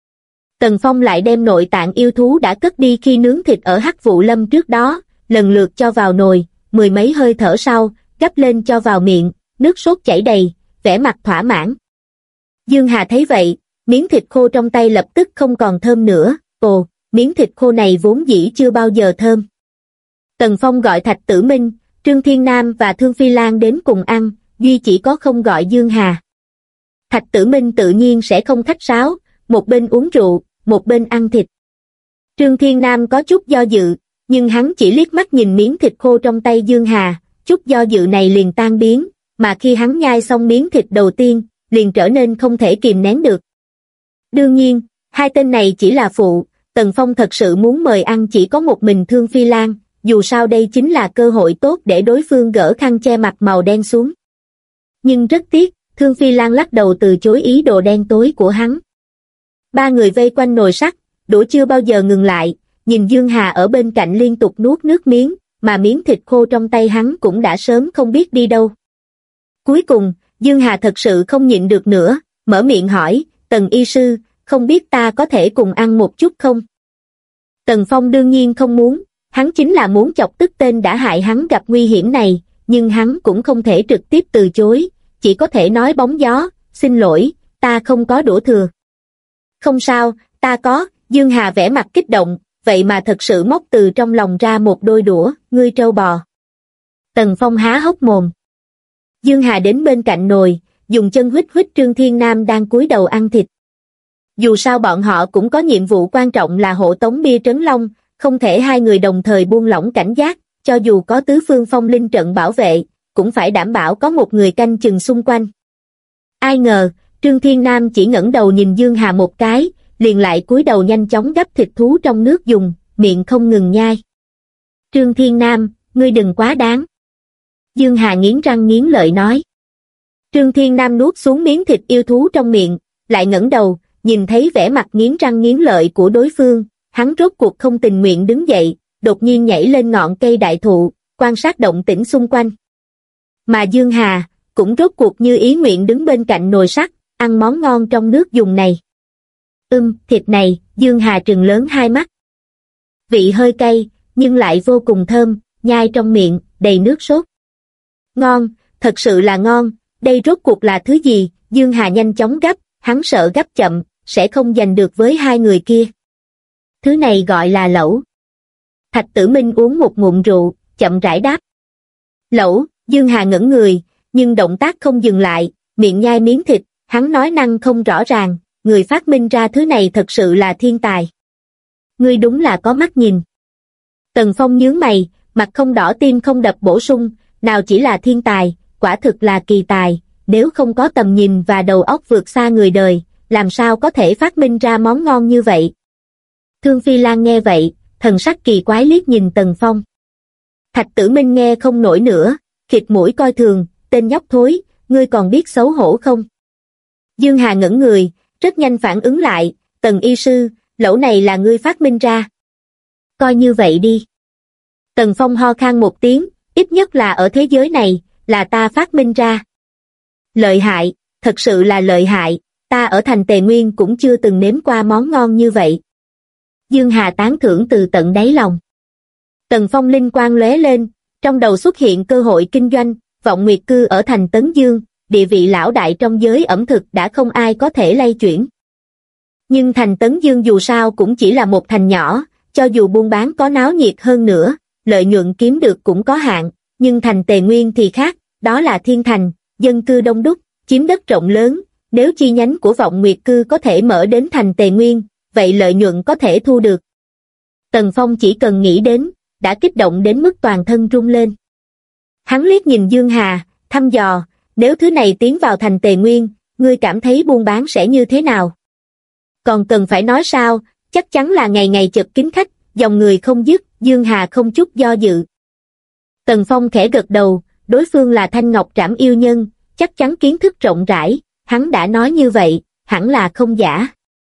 Tần Phong lại đem nội tạng yêu thú đã cất đi khi nướng thịt ở Hắc Vụ Lâm trước đó, lần lượt cho vào nồi, mười mấy hơi thở sau, gắp lên cho vào miệng, nước sốt chảy đầy, vẻ mặt thỏa mãn. Dương Hà thấy vậy, miếng thịt khô trong tay lập tức không còn thơm nữa. Ồ, miếng thịt khô này vốn dĩ chưa bao giờ thơm. Tần Phong gọi Thạch Tử Minh, Trương Thiên Nam và Thương Phi Lan đến cùng ăn, duy chỉ có không gọi Dương Hà. Thạch Tử Minh tự nhiên sẽ không khách sáo, một bên uống rượu, một bên ăn thịt. Trương Thiên Nam có chút do dự, nhưng hắn chỉ liếc mắt nhìn miếng thịt khô trong tay Dương Hà, chút do dự này liền tan biến, mà khi hắn nhai xong miếng thịt đầu tiên, liền trở nên không thể kìm nén được. Đương nhiên, hai tên này chỉ là phụ, Tần Phong thật sự muốn mời ăn chỉ có một mình Thương Phi Lan, dù sao đây chính là cơ hội tốt để đối phương gỡ khăn che mặt màu đen xuống. Nhưng rất tiếc, Thương Phi Lan lắc đầu từ chối ý đồ đen tối của hắn. Ba người vây quanh nồi sắt, đũa chưa bao giờ ngừng lại, nhìn Dương Hà ở bên cạnh liên tục nuốt nước miếng, mà miếng thịt khô trong tay hắn cũng đã sớm không biết đi đâu. Cuối cùng, Dương Hà thật sự không nhịn được nữa, mở miệng hỏi, Tần y sư, không biết ta có thể cùng ăn một chút không? Tần Phong đương nhiên không muốn, hắn chính là muốn chọc tức tên đã hại hắn gặp nguy hiểm này, nhưng hắn cũng không thể trực tiếp từ chối, chỉ có thể nói bóng gió, xin lỗi, ta không có đũa thừa. Không sao, ta có. Dương Hà vẻ mặt kích động, vậy mà thật sự móc từ trong lòng ra một đôi đũa, ngươi trâu bò. Tần Phong há hốc mồm. Dương Hà đến bên cạnh nồi, dùng chân huýt huýt Trương Thiên Nam đang cúi đầu ăn thịt. Dù sao bọn họ cũng có nhiệm vụ quan trọng là hộ tống bia trấn long, không thể hai người đồng thời buông lỏng cảnh giác, cho dù có tứ phương phong linh trận bảo vệ, cũng phải đảm bảo có một người canh chừng xung quanh. Ai ngờ, Trương Thiên Nam chỉ ngẩng đầu nhìn Dương Hà một cái, liền lại cúi đầu nhanh chóng gắp thịt thú trong nước dùng, miệng không ngừng nhai. Trương Thiên Nam, ngươi đừng quá đáng. Dương Hà nghiến răng nghiến lợi nói. Trương Thiên Nam nuốt xuống miếng thịt yêu thú trong miệng, lại ngẩng đầu, nhìn thấy vẻ mặt nghiến răng nghiến lợi của đối phương, hắn rốt cuộc không tình nguyện đứng dậy, đột nhiên nhảy lên ngọn cây đại thụ, quan sát động tĩnh xung quanh. Mà Dương Hà, cũng rốt cuộc như ý nguyện đứng bên cạnh nồi sắt, ăn món ngon trong nước dùng này. Thịt này, Dương Hà trừng lớn hai mắt. Vị hơi cay, nhưng lại vô cùng thơm, nhai trong miệng, đầy nước sốt. Ngon, thật sự là ngon, đây rốt cuộc là thứ gì? Dương Hà nhanh chóng gắp, hắn sợ gắp chậm, sẽ không giành được với hai người kia. Thứ này gọi là lẩu. Thạch Tử Minh uống một ngụm rượu, chậm rãi đáp. Lẩu. Dương Hà ngẩn người, nhưng động tác không dừng lại, miệng nhai miếng thịt, hắn nói năng không rõ ràng, người phát minh ra thứ này thật sự là thiên tài. Ngươi đúng là có mắt nhìn. Tần Phong nhướng mày, mặt không đỏ tim không đập bổ sung, nào chỉ là thiên tài, quả thực là kỳ tài, nếu không có tầm nhìn và đầu óc vượt xa người đời, làm sao có thể phát minh ra món ngon như vậy. Thương Phi Lan nghe vậy, thần sắc kỳ quái liếc nhìn Tần Phong. Thạch Tử Minh nghe không nổi nữa, khịt mũi coi thường, tên nhóc thối, ngươi còn biết xấu hổ không? Dương Hà ngẩn người, rất nhanh phản ứng lại, Tần y sư, lẩu này là ngươi phát minh ra. Coi như vậy đi. Tần Phong ho khan một tiếng, ít nhất là ở thế giới này, là ta phát minh ra. Lợi hại, thật sự là lợi hại, ta ở thành Tề Nguyên cũng chưa từng nếm qua món ngon như vậy. Dương Hà tán thưởng từ tận đáy lòng. Tần Phong linh quang lóe lên, trong đầu xuất hiện cơ hội kinh doanh, Vọng Nguyệt Cư ở thành Tấn Dương, địa vị lão đại trong giới ẩm thực đã không ai có thể lay chuyển. Nhưng thành Tấn Dương dù sao cũng chỉ là một thành nhỏ, cho dù buôn bán có náo nhiệt hơn nữa, lợi nhuận kiếm được cũng có hạn, nhưng thành Tề Nguyên thì khác, đó là thiên thành, dân cư đông đúc, chiếm đất rộng lớn, nếu chi nhánh của Vọng Nguyệt Cư có thể mở đến thành Tề Nguyên, vậy lợi nhuận có thể thu được. Tần Phong chỉ cần nghĩ đến, đã kích động đến mức toàn thân rung lên. Hắn liếc nhìn Dương Hà, thăm dò, nếu thứ này tiến vào thành Tề Nguyên, ngươi cảm thấy buôn bán sẽ như thế nào? Còn cần phải nói sao, chắc chắn là ngày ngày chật kín khách, dòng người không dứt, Dương Hà không chút do dự. Tần Phong khẽ gật đầu, đối phương là Thanh Ngọc Trảm yêu nhân, chắc chắn kiến thức rộng rãi, hắn đã nói như vậy, hẳn là không giả.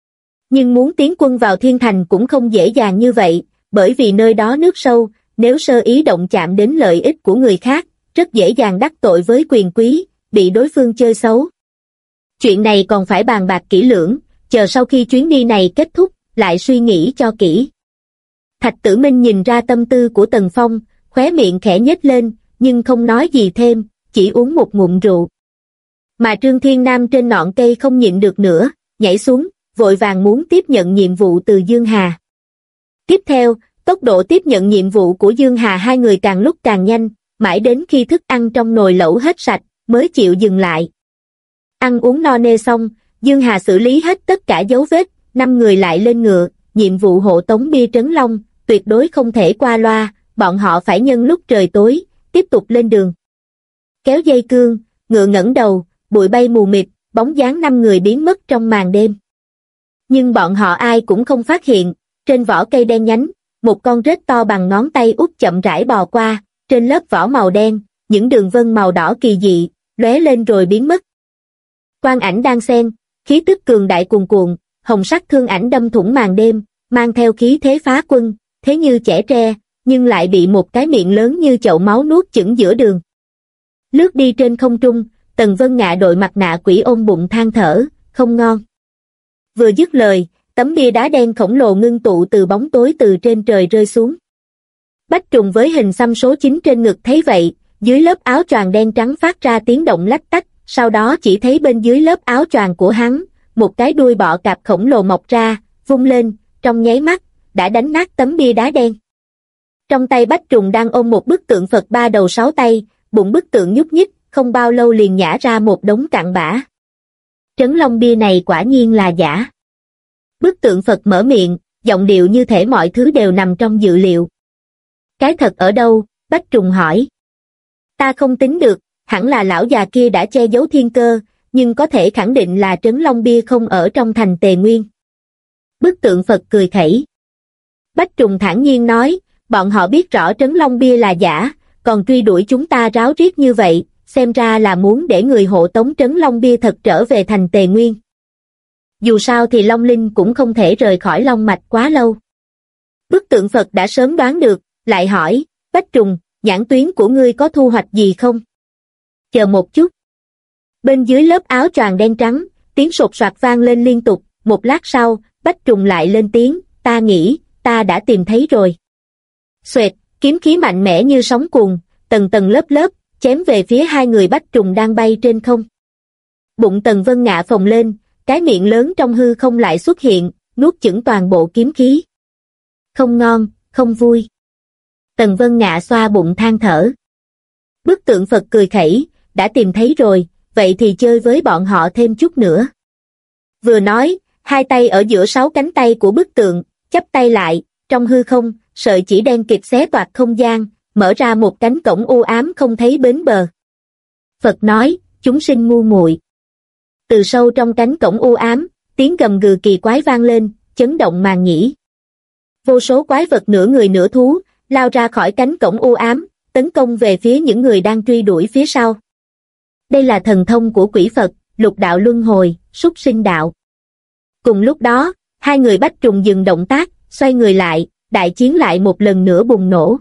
Nhưng muốn tiến quân vào thiên thành cũng không dễ dàng như vậy, bởi vì nơi đó nước sâu, nếu sơ ý động chạm đến lợi ích của người khác, rất dễ dàng đắc tội với quyền quý, bị đối phương chơi xấu. Chuyện này còn phải bàn bạc kỹ lưỡng, chờ sau khi chuyến đi này kết thúc, lại suy nghĩ cho kỹ. Thạch Tử Minh nhìn ra tâm tư của Tần Phong, khóe miệng khẽ nhếch lên, nhưng không nói gì thêm, chỉ uống một ngụm rượu. Mà Trương Thiên Nam trên ngọn cây không nhịn được nữa, nhảy xuống, vội vàng muốn tiếp nhận nhiệm vụ từ Dương Hà. Tiếp theo, tốc độ tiếp nhận nhiệm vụ của Dương Hà hai người càng lúc càng nhanh, mãi đến khi thức ăn trong nồi lẩu hết sạch, mới chịu dừng lại. Ăn uống no nê xong, Dương Hà xử lý hết tất cả dấu vết, 5 người lại lên ngựa, nhiệm vụ hộ tống bia Trấn Long, tuyệt đối không thể qua loa, bọn họ phải nhân lúc trời tối, tiếp tục lên đường. Kéo dây cương, ngựa ngẩng đầu, bụi bay mù mịt, bóng dáng 5 người biến mất trong màn đêm. Nhưng bọn họ ai cũng không phát hiện, trên vỏ cây đen nhánh, một con rết to bằng ngón tay út chậm rãi bò qua, trên lớp vỏ màu đen, những đường vân màu đỏ kỳ dị, lóe lên rồi biến mất. Quang ảnh đan xen, khí tức cường đại cuồn cuộn, hồng sắc thương ảnh đâm thủng màn đêm, mang theo khí thế phá quân, thế như chẻ tre, nhưng lại bị một cái miệng lớn như chậu máu nuốt chửng giữa đường. Lướt đi trên không trung, Tần Vân Ngạ đội mặt nạ quỷ ôm bụng than thở, không ngon. Vừa dứt lời, tấm bia đá đen khổng lồ ngưng tụ từ bóng tối từ trên trời rơi xuống. Bách Trùng với hình xăm số 9 trên ngực thấy vậy, dưới lớp áo choàng đen trắng phát ra tiếng động lách tách, sau đó chỉ thấy bên dưới lớp áo choàng của hắn, một cái đuôi bọ cạp khổng lồ mọc ra, vung lên, trong nháy mắt, đã đánh nát tấm bia đá đen. Trong tay Bách Trùng đang ôm một bức tượng Phật 3 đầu 6 tay, bụng bức tượng nhúc nhích, không bao lâu liền nhả ra một đống cặn bã. Trấn Long bia này quả nhiên là giả. Bức tượng Phật mở miệng, giọng điệu như thể mọi thứ đều nằm trong dự liệu. Cái thật ở đâu? Bách Trùng hỏi. Ta không tính được, hẳn là lão già kia đã che giấu thiên cơ, nhưng có thể khẳng định là Trấn Long bia không ở trong thành Tề Nguyên. Bức tượng Phật cười khẩy. Bách Trùng thản nhiên nói, bọn họ biết rõ Trấn Long bia là giả, còn truy đuổi chúng ta ráo riết như vậy, xem ra là muốn để người hộ tống Trấn Long bia thật trở về thành Tề Nguyên. Dù sao thì Long Linh cũng không thể rời khỏi Long Mạch quá lâu. Bức tượng Phật đã sớm đoán được, lại hỏi, Bách Trùng, nhãn tuyến của ngươi có thu hoạch gì không? Chờ một chút. Bên dưới lớp áo choàng đen trắng, tiếng sột soạt vang lên liên tục, một lát sau, Bách Trùng lại lên tiếng, ta nghĩ, ta đã tìm thấy rồi. Xoẹt, kiếm khí mạnh mẽ như sóng cuồn, tầng tầng lớp lớp, chém về phía hai người Bách Trùng đang bay trên không. Bụng Tần Vân Ngạ phồng lên, cái miệng lớn trong hư không lại xuất hiện, nuốt chửng toàn bộ kiếm khí. Không ngon, không vui. Tần Vân Ngạ xoa bụng than thở. Bức tượng Phật cười khẩy, đã tìm thấy rồi, vậy thì chơi với bọn họ thêm chút nữa. Vừa nói, hai tay ở giữa 6 cánh tay của bức tượng, chắp tay lại, trong hư không, sợi chỉ đen kịt xé toạc không gian, mở ra một cánh cổng u ám không thấy bến bờ. Phật nói, chúng sinh ngu muội. Từ sâu trong cánh cổng u ám, tiếng gầm gừ kỳ quái vang lên, chấn động màng nhĩ. Vô số quái vật nửa người nửa thú, lao ra khỏi cánh cổng u ám, tấn công về phía những người đang truy đuổi phía sau. Đây là thần thông của quỷ Phật, lục đạo luân hồi, súc sinh đạo. Cùng lúc đó, hai người Bách Trùng dừng động tác, xoay người lại, đại chiến lại một lần nữa bùng nổ.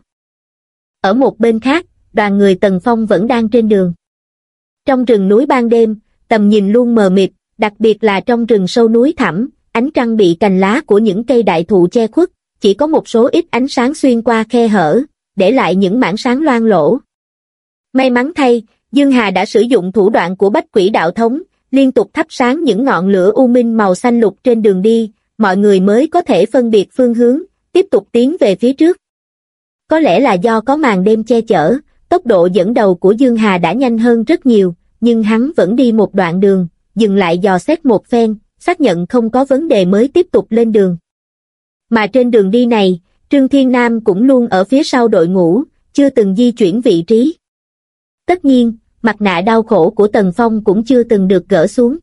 Ở một bên khác, đoàn người Tần Phong vẫn đang trên đường. Trong rừng núi ban đêm, tầm nhìn luôn mờ mịt, đặc biệt là trong rừng sâu núi thẳm, ánh trăng bị cành lá của những cây đại thụ che khuất, chỉ có một số ít ánh sáng xuyên qua khe hở, để lại những mảng sáng loang lổ. May mắn thay, Dương Hà đã sử dụng thủ đoạn của Bách Quỷ Đạo Thống, liên tục thắp sáng những ngọn lửa u minh màu xanh lục trên đường đi, mọi người mới có thể phân biệt phương hướng, tiếp tục tiến về phía trước. Có lẽ là do có màn đêm che chở, tốc độ dẫn đầu của Dương Hà đã nhanh hơn rất nhiều, nhưng hắn vẫn đi một đoạn đường, dừng lại dò xét một phen, xác nhận không có vấn đề mới tiếp tục lên đường. Mà trên đường đi này, Trương Thiên Nam cũng luôn ở phía sau đội ngũ, chưa từng di chuyển vị trí. Tất nhiên, mặt nạ đau khổ của Tần Phong cũng chưa từng được gỡ xuống.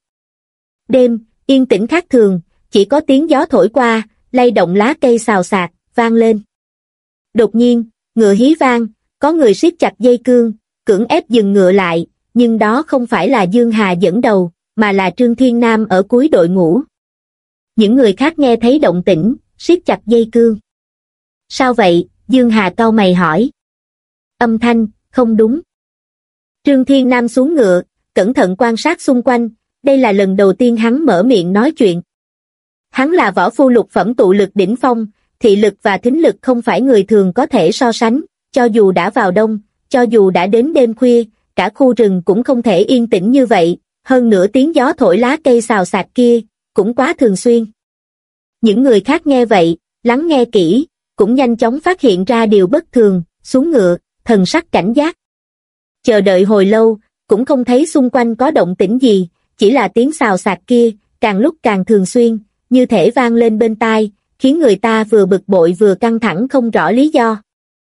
Đêm, yên tĩnh khác thường, chỉ có tiếng gió thổi qua, lay động lá cây xào xạc, vang lên. Đột nhiên, ngựa hí vang, có người siết chặt dây cương, cưỡng ép dừng ngựa lại, nhưng đó không phải là Dương Hà dẫn đầu, mà là Trương Thiên Nam ở cuối đội ngũ. Những người khác nghe thấy động tĩnh, siết chặt dây cương. Sao vậy? Dương Hà cau mày hỏi. Âm thanh, không đúng. Trương Thiên Nam xuống ngựa, cẩn thận quan sát xung quanh, đây là lần đầu tiên hắn mở miệng nói chuyện. Hắn là võ phu lục phẩm tụ lực đỉnh phong, thị lực và thính lực không phải người thường có thể so sánh, cho dù đã vào đông, cho dù đã đến đêm khuya, cả khu rừng cũng không thể yên tĩnh như vậy, hơn nữa tiếng gió thổi lá cây xào xạc kia, cũng quá thường xuyên. Những người khác nghe vậy, lắng nghe kỹ, cũng nhanh chóng phát hiện ra điều bất thường, xuống ngựa, thần sắc cảnh giác. Chờ đợi hồi lâu, cũng không thấy xung quanh có động tĩnh gì, chỉ là tiếng xào xạc kia, càng lúc càng thường xuyên, như thể vang lên bên tai, khiến người ta vừa bực bội vừa căng thẳng không rõ lý do.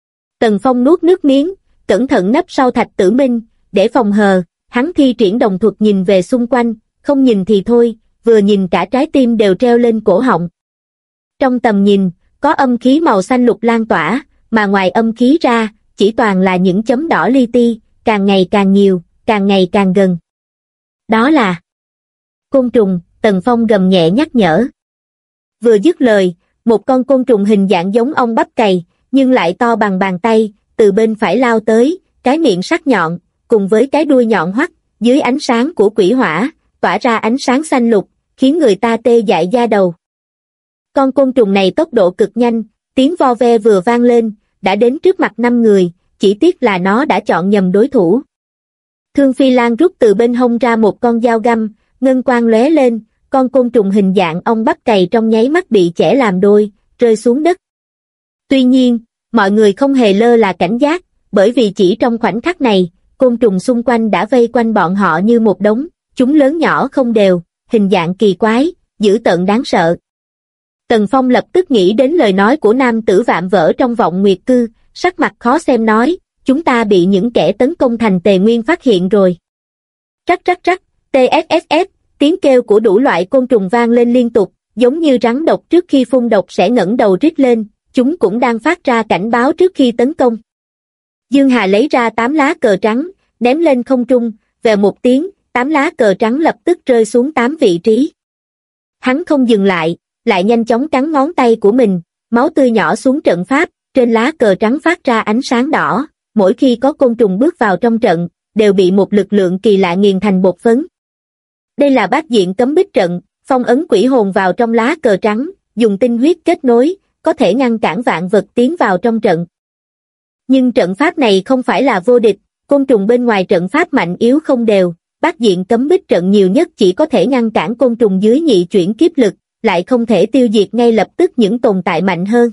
Tần Phong nuốt nước miếng, cẩn thận nấp sau thạch tử minh, để phòng hờ, hắn thi triển đồng thuật nhìn về xung quanh, không nhìn thì thôi, vừa nhìn cả trái tim đều treo lên cổ họng. Trong tầm nhìn, có âm khí màu xanh lục lan tỏa, mà ngoài âm khí ra, chỉ toàn là những chấm đỏ li ti, càng ngày càng nhiều, càng ngày càng gần. Đó là côn trùng, Tần Phong gầm nhẹ nhắc nhở. Vừa dứt lời, một con côn trùng hình dạng giống ong bắp cày, nhưng lại to bằng bàn tay, từ bên phải lao tới, cái miệng sắc nhọn, cùng với cái đuôi nhọn hoắt, dưới ánh sáng của quỷ hỏa, tỏa ra ánh sáng xanh lục, khiến người ta tê dại da đầu. Con côn trùng này tốc độ cực nhanh, tiếng vo ve vừa vang lên, đã đến trước mặt 5 người, chỉ tiếc là nó đã chọn nhầm đối thủ. Thương Phi Lan rút từ bên hông ra một con dao găm, ngân quang lóe lên, con côn trùng hình dạng ong bắp cày trong nháy mắt bị chẻ làm đôi, rơi xuống đất. Tuy nhiên, mọi người không hề lơ là cảnh giác, bởi vì chỉ trong khoảnh khắc này, côn trùng xung quanh đã vây quanh bọn họ như một đống, chúng lớn nhỏ không đều, hình dạng kỳ quái, dữ tợn đáng sợ. Tần Phong lập tức nghĩ đến lời nói của nam tử vạm vỡ trong vọng nguyệt cư, sắc mặt khó xem nói, chúng ta bị những kẻ tấn công thành Tề Nguyên phát hiện rồi. Rắc rắc rắc, TSSS, tiếng kêu của đủ loại côn trùng vang lên liên tục, giống như rắn độc trước khi phun độc sẽ ngẩng đầu rít lên, chúng cũng đang phát ra cảnh báo trước khi tấn công. Dương Hà lấy ra 8 lá cờ trắng, ném lên không trung, vèo một tiếng, 8 lá cờ trắng lập tức rơi xuống 8 vị trí. Hắn không dừng lại, lại nhanh chóng cắn ngón tay của mình, máu tươi nhỏ xuống trận pháp, trên lá cờ trắng phát ra ánh sáng đỏ, mỗi khi có côn trùng bước vào trong trận, đều bị một lực lượng kỳ lạ nghiền thành bột phấn. Đây là bát diện cấm bích trận, phong ấn quỷ hồn vào trong lá cờ trắng, dùng tinh huyết kết nối, có thể ngăn cản vạn vật tiến vào trong trận. Nhưng trận pháp này không phải là vô địch, côn trùng bên ngoài trận pháp mạnh yếu không đều, bát diện cấm bích trận nhiều nhất chỉ có thể ngăn cản côn trùng dưới nhị chuyển kiếp lực, lại không thể tiêu diệt ngay lập tức những tồn tại mạnh hơn.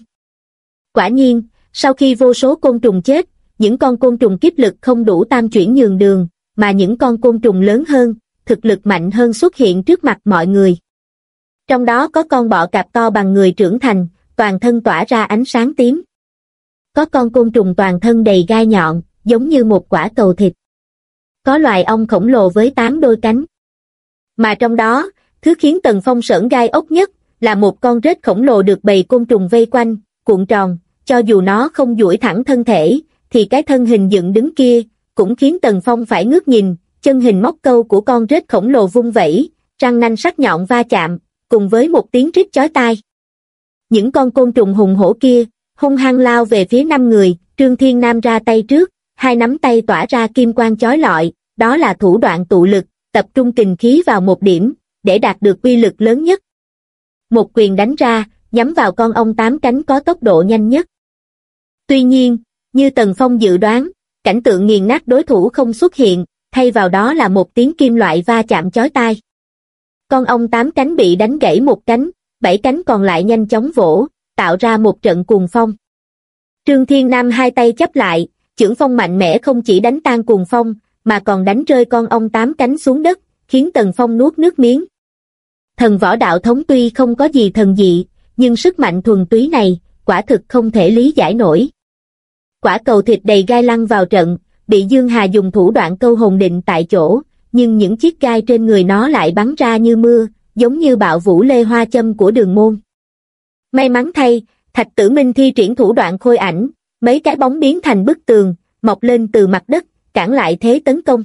Quả nhiên, sau khi vô số côn trùng chết, những con côn trùng kiếp lực không đủ tam chuyển nhường đường, mà những con côn trùng lớn hơn, thực lực mạnh hơn xuất hiện trước mặt mọi người. Trong đó có con bọ cạp to bằng người trưởng thành, toàn thân tỏa ra ánh sáng tím. Có con côn trùng toàn thân đầy gai nhọn, giống như một quả cầu thịt. Có loài ong khổng lồ với 8 đôi cánh. Mà trong đó, thứ khiến Tần Phong sởn gai ốc nhất, là một con rết khổng lồ được bầy côn trùng vây quanh, cuộn tròn, cho dù nó không duỗi thẳng thân thể, thì cái thân hình dựng đứng kia, cũng khiến Tần Phong phải ngước nhìn, chân hình móc câu của con rết khổng lồ vung vẩy, răng nanh sắc nhọn va chạm, cùng với một tiếng rít chói tai. Những con côn trùng hùng hổ kia, hung hăng lao về phía 5 người, Trương Thiên Nam ra tay trước, hai nắm tay tỏa ra kim quang chói lọi, đó là thủ đoạn tụ lực, tập trung kình khí vào một điểm, để đạt được uy lực lớn nhất. Một quyền đánh ra, nhắm vào con ong 8 cánh có tốc độ nhanh nhất. Tuy nhiên, như Tần Phong dự đoán, cảnh tượng nghiền nát đối thủ không xuất hiện, thay vào đó là một tiếng kim loại va chạm chói tai. Con ong 8 cánh bị đánh gãy một cánh, 7 cánh còn lại nhanh chóng vỗ, tạo ra một trận cuồng phong. Trương Thiên Nam hai tay chắp lại, chưởng phong mạnh mẽ không chỉ đánh tan cuồng phong, mà còn đánh rơi con ong 8 cánh xuống đất, khiến Tần Phong nuốt nước miếng. Thần võ đạo thống tuy không có gì thần dị, nhưng sức mạnh thuần túy này, quả thực không thể lý giải nổi. Quả cầu thịt đầy gai lăn vào trận, bị Dương Hà dùng thủ đoạn câu hồn định tại chỗ, nhưng những chiếc gai trên người nó lại bắn ra như mưa, giống như bạo vũ lê hoa châm của Đường Môn. May mắn thay, Thạch Tử Minh thi triển thủ đoạn khôi ảnh, mấy cái bóng biến thành bức tường, mọc lên từ mặt đất, cản lại thế tấn công.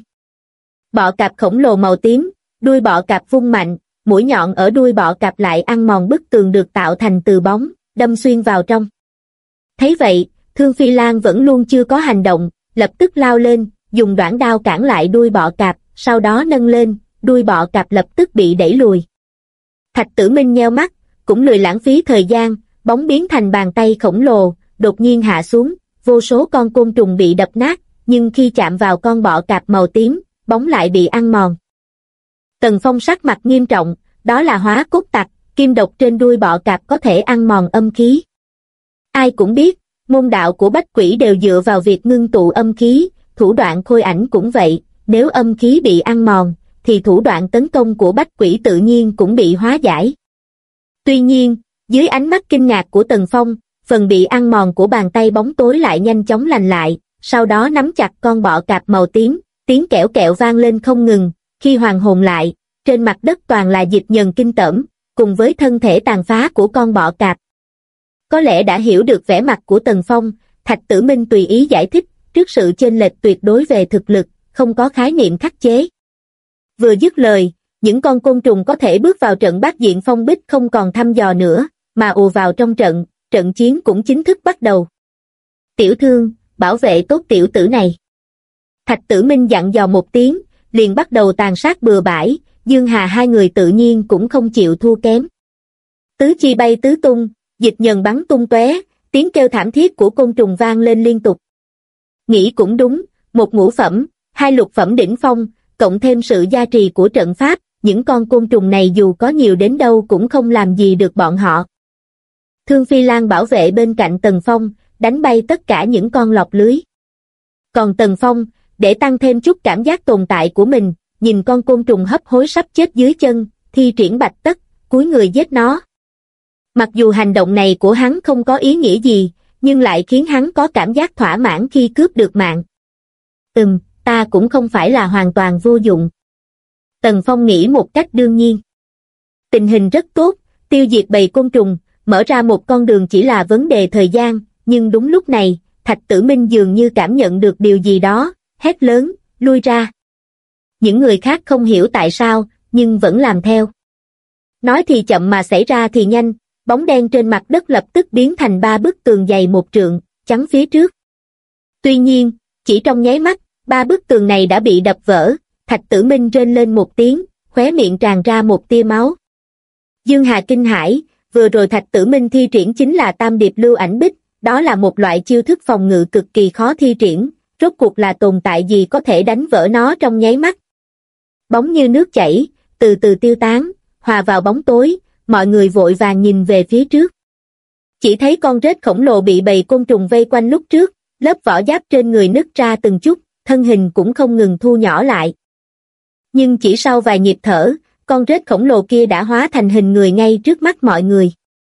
Bọ cạp khổng lồ màu tím, đuôi bọ cạp vung mạnh, mũi nhọn ở đuôi bọ cạp lại ăn mòn bức tường được tạo thành từ bóng, đâm xuyên vào trong. Thấy vậy, Thương Phi Lan vẫn luôn chưa có hành động, lập tức lao lên, dùng đoạn đao cản lại đuôi bọ cạp, sau đó nâng lên, đuôi bọ cạp lập tức bị đẩy lùi. Thạch Tử Minh nheo mắt, cũng lười lãng phí thời gian, bóng biến thành bàn tay khổng lồ, đột nhiên hạ xuống, vô số con côn trùng bị đập nát, nhưng khi chạm vào con bọ cạp màu tím, bóng lại bị ăn mòn. Tần Phong sắc mặt nghiêm trọng, đó là hóa cốt tặc, kim độc trên đuôi bọ cạp có thể ăn mòn âm khí. Ai cũng biết, môn đạo của bách quỷ đều dựa vào việc ngưng tụ âm khí, thủ đoạn khôi ảnh cũng vậy, nếu âm khí bị ăn mòn, thì thủ đoạn tấn công của bách quỷ tự nhiên cũng bị hóa giải. Tuy nhiên, dưới ánh mắt kinh ngạc của Tần Phong, phần bị ăn mòn của bàn tay bóng tối lại nhanh chóng lành lại, sau đó nắm chặt con bọ cạp màu tím, tiếng kẽo kẹo vang lên không ngừng, khi hoàn hồn lại, trên mặt đất toàn là dịch nhờn kinh tởm, cùng với thân thể tàn phá của con bọ cạp. Có lẽ đã hiểu được vẻ mặt của Tần Phong, Thạch Tử Minh tùy ý giải thích, trước sự chênh lệch tuyệt đối về thực lực, không có khái niệm khắc chế. Vừa dứt lời, những con côn trùng có thể bước vào trận bát diện phong bích không còn thăm dò nữa, mà ùa vào trong trận, trận chiến cũng chính thức bắt đầu. Tiểu Thương, bảo vệ tốt tiểu tử này. Thạch Tử Minh dặn dò một tiếng, liền bắt đầu tàn sát bừa bãi, Dương Hà hai người tự nhiên cũng không chịu thua kém. Tứ chi bay tứ tung, dịch nhờn bắn tung tóe, tiếng kêu thảm thiết của côn trùng vang lên liên tục. Nghĩ cũng đúng, một ngũ phẩm, hai lục phẩm đỉnh phong, cộng thêm sự gia trì của trận pháp, những con côn trùng này dù có nhiều đến đâu cũng không làm gì được bọn họ. Thương Phi Lan bảo vệ bên cạnh Tần Phong, đánh bay tất cả những con lọc lưới. Còn Tần Phong, để tăng thêm chút cảm giác tồn tại của mình, nhìn con côn trùng hấp hối sắp chết dưới chân, thi triển bạch tất, cúi người giết nó. Mặc dù hành động này của hắn không có ý nghĩa gì, nhưng lại khiến hắn có cảm giác thỏa mãn khi cướp được mạng. Ta cũng không phải là hoàn toàn vô dụng. Tần Phong nghĩ một cách đương nhiên. Tình hình rất tốt, tiêu diệt bầy côn trùng, mở ra một con đường chỉ là vấn đề thời gian, nhưng đúng lúc này, Thạch Tử Minh dường như cảm nhận được điều gì đó, hét lớn, lui ra. Những người khác không hiểu tại sao, nhưng vẫn làm theo. Nói thì chậm mà xảy ra thì nhanh, bóng đen trên mặt đất lập tức biến thành 3 bức tường dày 1 trượng, chắn phía trước. Tuy nhiên, chỉ trong nháy mắt, 3 bức tường này đã bị đập vỡ, Thạch Tử Minh rên lên một tiếng, khóe miệng tràn ra một tia máu. Dương Hà kinh hãi, vừa rồi Thạch Tử Minh thi triển chính là Tam Điệp Lưu Ảnh Bích, đó là một loại chiêu thức phòng ngự cực kỳ khó thi triển, rốt cuộc là tồn tại gì có thể đánh vỡ nó trong nháy mắt. Bóng như nước chảy, từ từ tiêu tán, hòa vào bóng tối, mọi người vội vàng nhìn về phía trước. Chỉ thấy con rết khổng lồ bị bầy côn trùng vây quanh lúc trước, lớp vỏ giáp trên người nứt ra từng chút, thân hình cũng không ngừng thu nhỏ lại. Nhưng chỉ sau vài nhịp thở, con rết khổng lồ kia đã hóa thành hình người ngay trước mắt mọi người.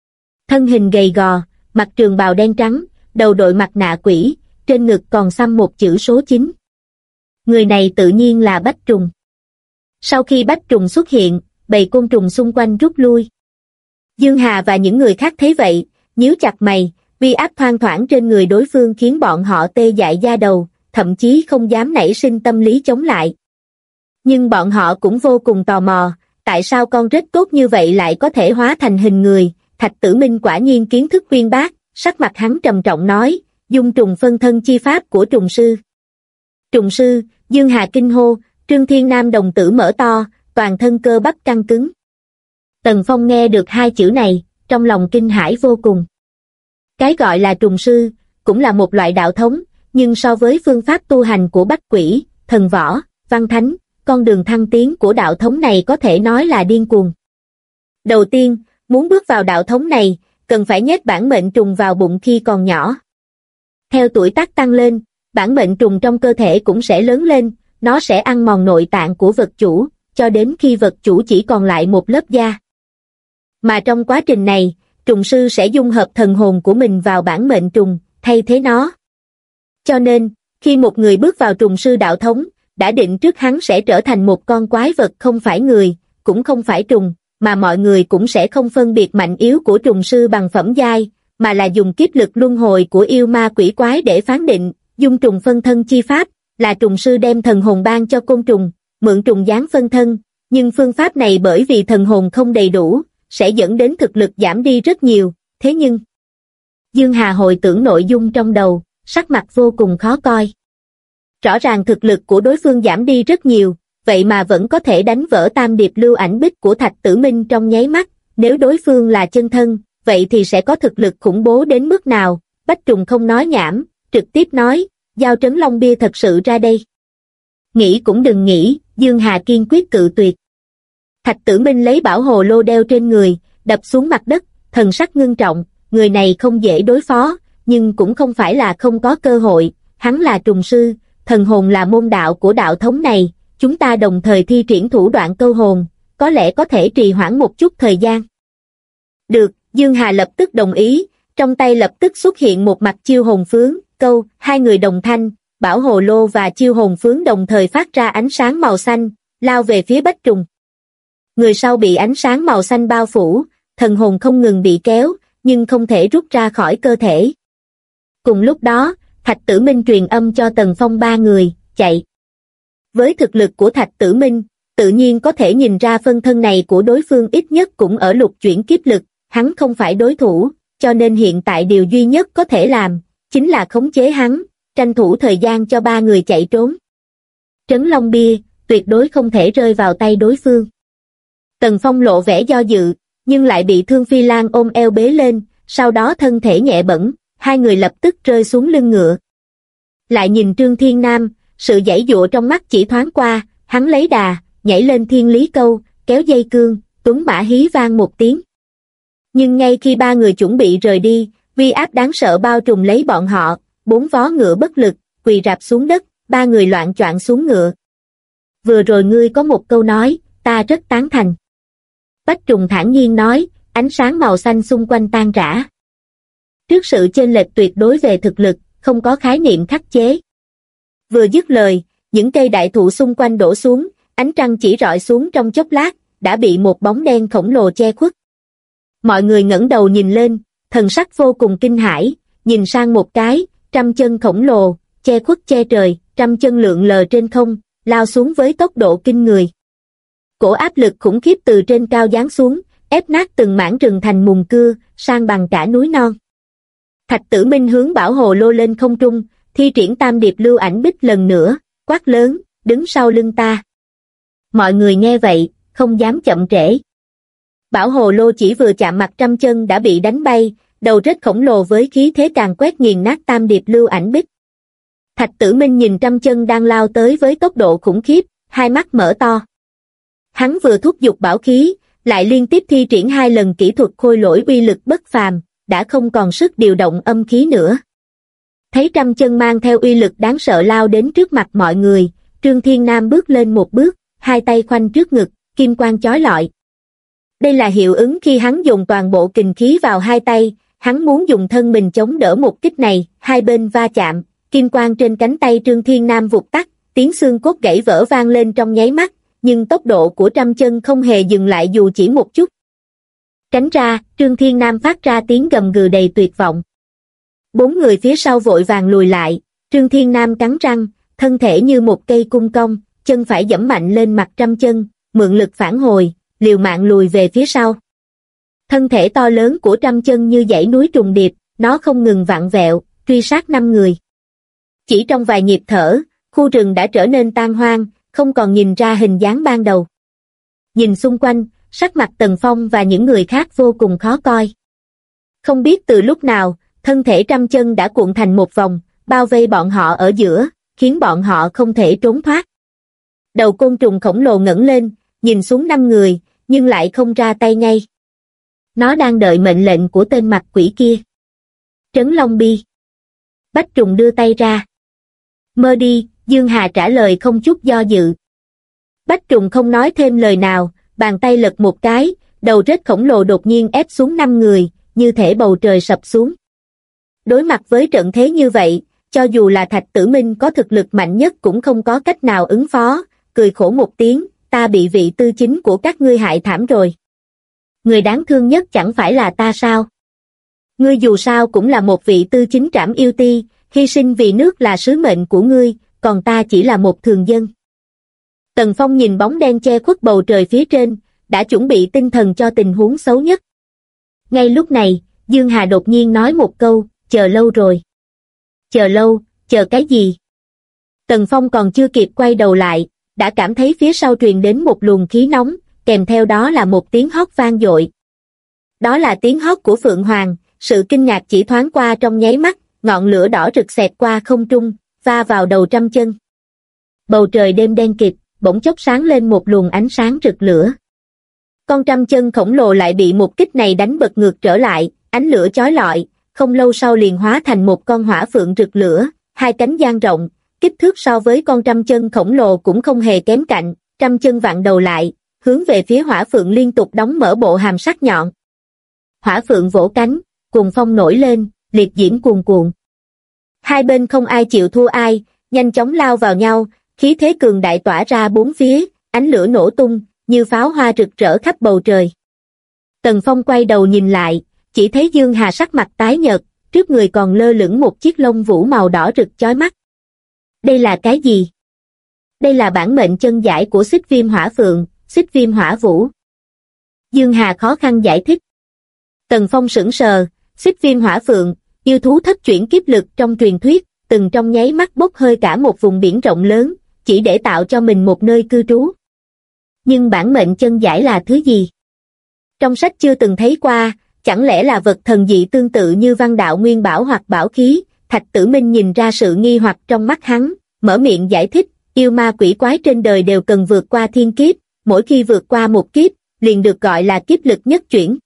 Thân hình gầy gò, mặc trường bào đen trắng, đầu đội mặt nạ quỷ, trên ngực còn xăm một chữ số 9. Người này tự nhiên là Bách Trùng. Sau khi Bách Trùng xuất hiện, bầy côn trùng xung quanh rút lui. Dương Hà và những người khác thấy vậy, nhíu chặt mày, uy áp thoang thoảng trên người đối phương khiến bọn họ tê dại da đầu, thậm chí không dám nảy sinh tâm lý chống lại. Nhưng bọn họ cũng vô cùng tò mò, tại sao con rết tốt như vậy lại có thể hóa thành hình người. Thạch Tử Minh quả nhiên kiến thức uyên bác, sắc mặt hắn trầm trọng nói, dung trùng phân thân chi pháp của trùng sư. Trùng sư, Dương Hà kinh hô, Trương Thiên Nam đồng tử mở to, toàn thân cơ bắp căng cứng. Tần Phong nghe được hai chữ này, trong lòng kinh hãi vô cùng. Cái gọi là trùng sư, cũng là một loại đạo thống, nhưng so với phương pháp tu hành của Bách Quỷ, Thần Võ, Văn Thánh, con đường thăng tiến của đạo thống này có thể nói là điên cuồng. Đầu tiên, muốn bước vào đạo thống này, cần phải nhét bản mệnh trùng vào bụng khi còn nhỏ. Theo tuổi tác tăng lên, bản mệnh trùng trong cơ thể cũng sẽ lớn lên, nó sẽ ăn mòn nội tạng của vật chủ, cho đến khi vật chủ chỉ còn lại một lớp da. Mà trong quá trình này, trùng sư sẽ dung hợp thần hồn của mình vào bản mệnh trùng, thay thế nó. Cho nên, khi một người bước vào trùng sư đạo thống, đã định trước hắn sẽ trở thành một con quái vật không phải người, cũng không phải trùng, mà mọi người cũng sẽ không phân biệt mạnh yếu của trùng sư bằng phẩm giai, mà là dùng kiếp lực luân hồi của yêu ma quỷ quái để phán định. Dung trùng phân thân chi pháp là trùng sư đem thần hồn ban cho côn trùng, mượn trùng dáng phân thân, nhưng phương pháp này bởi vì thần hồn không đầy đủ, sẽ dẫn đến thực lực giảm đi rất nhiều. Thế nhưng Dương Hà hồi tưởng nội dung trong đầu, sắc mặt vô cùng khó coi. Rõ ràng thực lực của đối phương giảm đi rất nhiều, vậy mà vẫn có thể đánh vỡ tam điệp lưu ảnh bích của Thạch Tử Minh trong nháy mắt. Nếu đối phương là chân thân, vậy thì sẽ có thực lực khủng bố đến mức nào? Bách Trùng không nói nhảm, trực tiếp nói, giao Trấn Long bia thật sự ra đây. Nghĩ cũng đừng nghĩ, Dương Hà kiên quyết cự tuyệt. Thạch Tử Minh lấy bảo hồ lô đeo trên người, đập xuống mặt đất, thần sắc ngưng trọng, người này không dễ đối phó, nhưng cũng không phải là không có cơ hội, hắn là trùng sư, thần hồn là môn đạo của đạo thống này, chúng ta đồng thời thi triển thủ đoạn câu hồn, có lẽ có thể trì hoãn một chút thời gian. Được, Dương Hà lập tức đồng ý, trong tay lập tức xuất hiện một mặt chiêu hồn phướng, câu, hai người đồng thanh, bảo hồ lô và chiêu hồn phướng đồng thời phát ra ánh sáng màu xanh, lao về phía Bách Trùng. Người sau bị ánh sáng màu xanh bao phủ, thần hồn không ngừng bị kéo, nhưng không thể rút ra khỏi cơ thể. Cùng lúc đó, Thạch Tử Minh truyền âm cho Tần Phong ba người, chạy. Với thực lực của Thạch Tử Minh, tự nhiên có thể nhìn ra phân thân này của đối phương ít nhất cũng ở lục chuyển kiếp lực, hắn không phải đối thủ, cho nên hiện tại điều duy nhất có thể làm, chính là khống chế hắn, tranh thủ thời gian cho ba người chạy trốn. Trấn Long bia, tuyệt đối không thể rơi vào tay đối phương. Tần Phong lộ vẻ do dự, nhưng lại bị Thương Phi Lan ôm eo bế lên, sau đó thân thể nhẹ bẫng, hai người lập tức rơi xuống lưng ngựa. Lại nhìn Trương Thiên Nam, sự giãy giụa trong mắt chỉ thoáng qua, hắn lấy đà, nhảy lên Thiên Lý Câu, kéo dây cương, tuấn mã hí vang một tiếng. Nhưng ngay khi ba người chuẩn bị rời đi, uy áp đáng sợ bao trùm lấy bọn họ, bốn vó ngựa bất lực, quỳ rạp xuống đất, ba người loạng choạng xuống ngựa. Vừa rồi ngươi có một câu nói, ta rất tán thành. Bách Trùng thản nhiên nói, ánh sáng màu xanh xung quanh tan rã. Trước sự chênh lệch tuyệt đối về thực lực, không có khái niệm khắc chế. Vừa dứt lời, những cây đại thụ xung quanh đổ xuống, ánh trăng chỉ rọi xuống trong chốc lát, đã bị một bóng đen khổng lồ che khuất. Mọi người ngẩng đầu nhìn lên, thần sắc vô cùng kinh hãi, nhìn sang một cái, trăm chân khổng lồ, che khuất che trời, trăm chân lượn lờ trên không, lao xuống với tốc độ kinh người. Cổ áp lực khủng khiếp từ trên cao giáng xuống, ép nát từng mảng rừng thành mùn cưa, san bằng cả núi non. Thạch Tử Minh hướng bảo hồ lô lên không trung, thi triển tam điệp lưu ảnh bích lần nữa, quát lớn, đứng sau lưng ta. Mọi người nghe vậy, không dám chậm trễ. Bảo hồ lô chỉ vừa chạm mặt trăm chân đã bị đánh bay, đầu rết khổng lồ với khí thế càng quét nghiền nát tam điệp lưu ảnh bích. Thạch Tử Minh nhìn trăm chân đang lao tới với tốc độ khủng khiếp, hai mắt mở to. Hắn vừa thúc giục bảo khí, lại liên tiếp thi triển hai lần kỹ thuật khôi lỗi uy lực bất phàm, đã không còn sức điều động âm khí nữa. Thấy trăm chân mang theo uy lực đáng sợ lao đến trước mặt mọi người, Trương Thiên Nam bước lên một bước, hai tay khoanh trước ngực, kim quang chói lọi. Đây là hiệu ứng khi hắn dồn toàn bộ kình khí vào hai tay, hắn muốn dùng thân mình chống đỡ một kích này, hai bên va chạm, kim quang trên cánh tay Trương Thiên Nam vụt tắt, tiếng xương cốt gãy vỡ vang lên trong nháy mắt, nhưng tốc độ của Trăm Chân không hề dừng lại dù chỉ một chút. Tránh ra, Trương Thiên Nam phát ra tiếng gầm gừ đầy tuyệt vọng. Bốn người phía sau vội vàng lùi lại, Trương Thiên Nam cắn răng, thân thể như một cây cung cong, chân phải giẫm mạnh lên mặt Trăm Chân, mượn lực phản hồi, liều mạng lùi về phía sau. Thân thể to lớn của Trăm Chân như dãy núi trùng điệp, nó không ngừng vặn vẹo, truy sát 5 người. Chỉ trong vài nhịp thở, khu rừng đã trở nên tan hoang, không còn nhìn ra hình dáng ban đầu. Nhìn xung quanh, sắc mặt Tần Phong và những người khác vô cùng khó coi. Không biết từ lúc nào, thân thể Trăm Chân đã cuộn thành một vòng, bao vây bọn họ ở giữa, khiến bọn họ không thể trốn thoát. Đầu côn trùng khổng lồ ngẩng lên, nhìn xuống 5 người, nhưng lại không ra tay ngay. Nó đang đợi mệnh lệnh của tên mặt quỷ kia. Trấn Long Bi. Bách Trùng đưa tay ra. Mơ đi, Dương Hà trả lời không chút do dự. Bách Trùng không nói thêm lời nào, bàn tay lật một cái, đầu rết khổng lồ đột nhiên ép xuống 5 người, như thể bầu trời sập xuống. Đối mặt với trận thế như vậy, cho dù là Thạch Tử Minh có thực lực mạnh nhất cũng không có cách nào ứng phó, cười khổ một tiếng, ta bị vị tư chính của các ngươi hại thảm rồi. Người đáng thương nhất chẳng phải là ta sao? Ngươi dù sao cũng là một vị tư chính trảm yêu ti, hy sinh vì nước là sứ mệnh của ngươi, còn ta chỉ là một thường dân. Tần Phong nhìn bóng đen che khuất bầu trời phía trên, đã chuẩn bị tinh thần cho tình huống xấu nhất. Ngay lúc này, Dương Hà đột nhiên nói một câu, chờ lâu rồi. Chờ lâu, chờ cái gì? Tần Phong còn chưa kịp quay đầu lại, đã cảm thấy phía sau truyền đến một luồng khí nóng, kèm theo đó là một tiếng hót vang dội. Đó là tiếng hót của Phượng Hoàng, sự kinh ngạc chỉ thoáng qua trong nháy mắt, ngọn lửa đỏ rực xẹt qua không trung, va vào đầu Trăm Chân. Bầu trời đêm đen kịt, bỗng chốc sáng lên một luồng ánh sáng rực lửa. Con Trăm Chân khổng lồ lại bị một kích này đánh bật ngược trở lại, ánh lửa chói lọi, không lâu sau liền hóa thành một con hỏa phượng rực lửa, hai cánh dang rộng, kích thước so với con Trăm Chân khổng lồ cũng không hề kém cạnh. Trăm Chân vặn đầu lại, hướng về phía hỏa phượng liên tục đóng mở bộ hàm sắc nhọn. Hỏa phượng vỗ cánh, cuồng phong nổi lên, liệt diễm cuồn cuộn. Hai bên không ai chịu thua ai, nhanh chóng lao vào nhau, khí thế cường đại tỏa ra bốn phía, ánh lửa nổ tung, như pháo hoa rực rỡ khắp bầu trời. Tần Phong quay đầu nhìn lại, chỉ thấy Dương Hà sắc mặt tái nhợt, trước người còn lơ lửng một chiếc lông vũ màu đỏ rực chói mắt. Đây là cái gì? Đây là bản mệnh chân giải của Xích Viêm Hỏa Phượng, Xích Viêm Hỏa Vũ. Dương Hà khó khăn giải thích. Tần Phong sững sờ, Xích Viêm Hỏa Phượng, yêu thú thất chuyển kiếp lực trong truyền thuyết, từng trong nháy mắt bốc hơi cả một vùng biển rộng lớn, chỉ để tạo cho mình một nơi cư trú. Nhưng bản mệnh chân giải là thứ gì? Trong sách chưa từng thấy qua, chẳng lẽ là vật thần dị tương tự như văn đạo nguyên bảo hoặc bảo khí? Thạch Tử Minh nhìn ra sự nghi hoặc trong mắt hắn, mở miệng giải thích, yêu ma quỷ quái trên đời đều cần vượt qua thiên kiếp, mỗi khi vượt qua một kiếp, liền được gọi là kiếp lực nhất chuyển.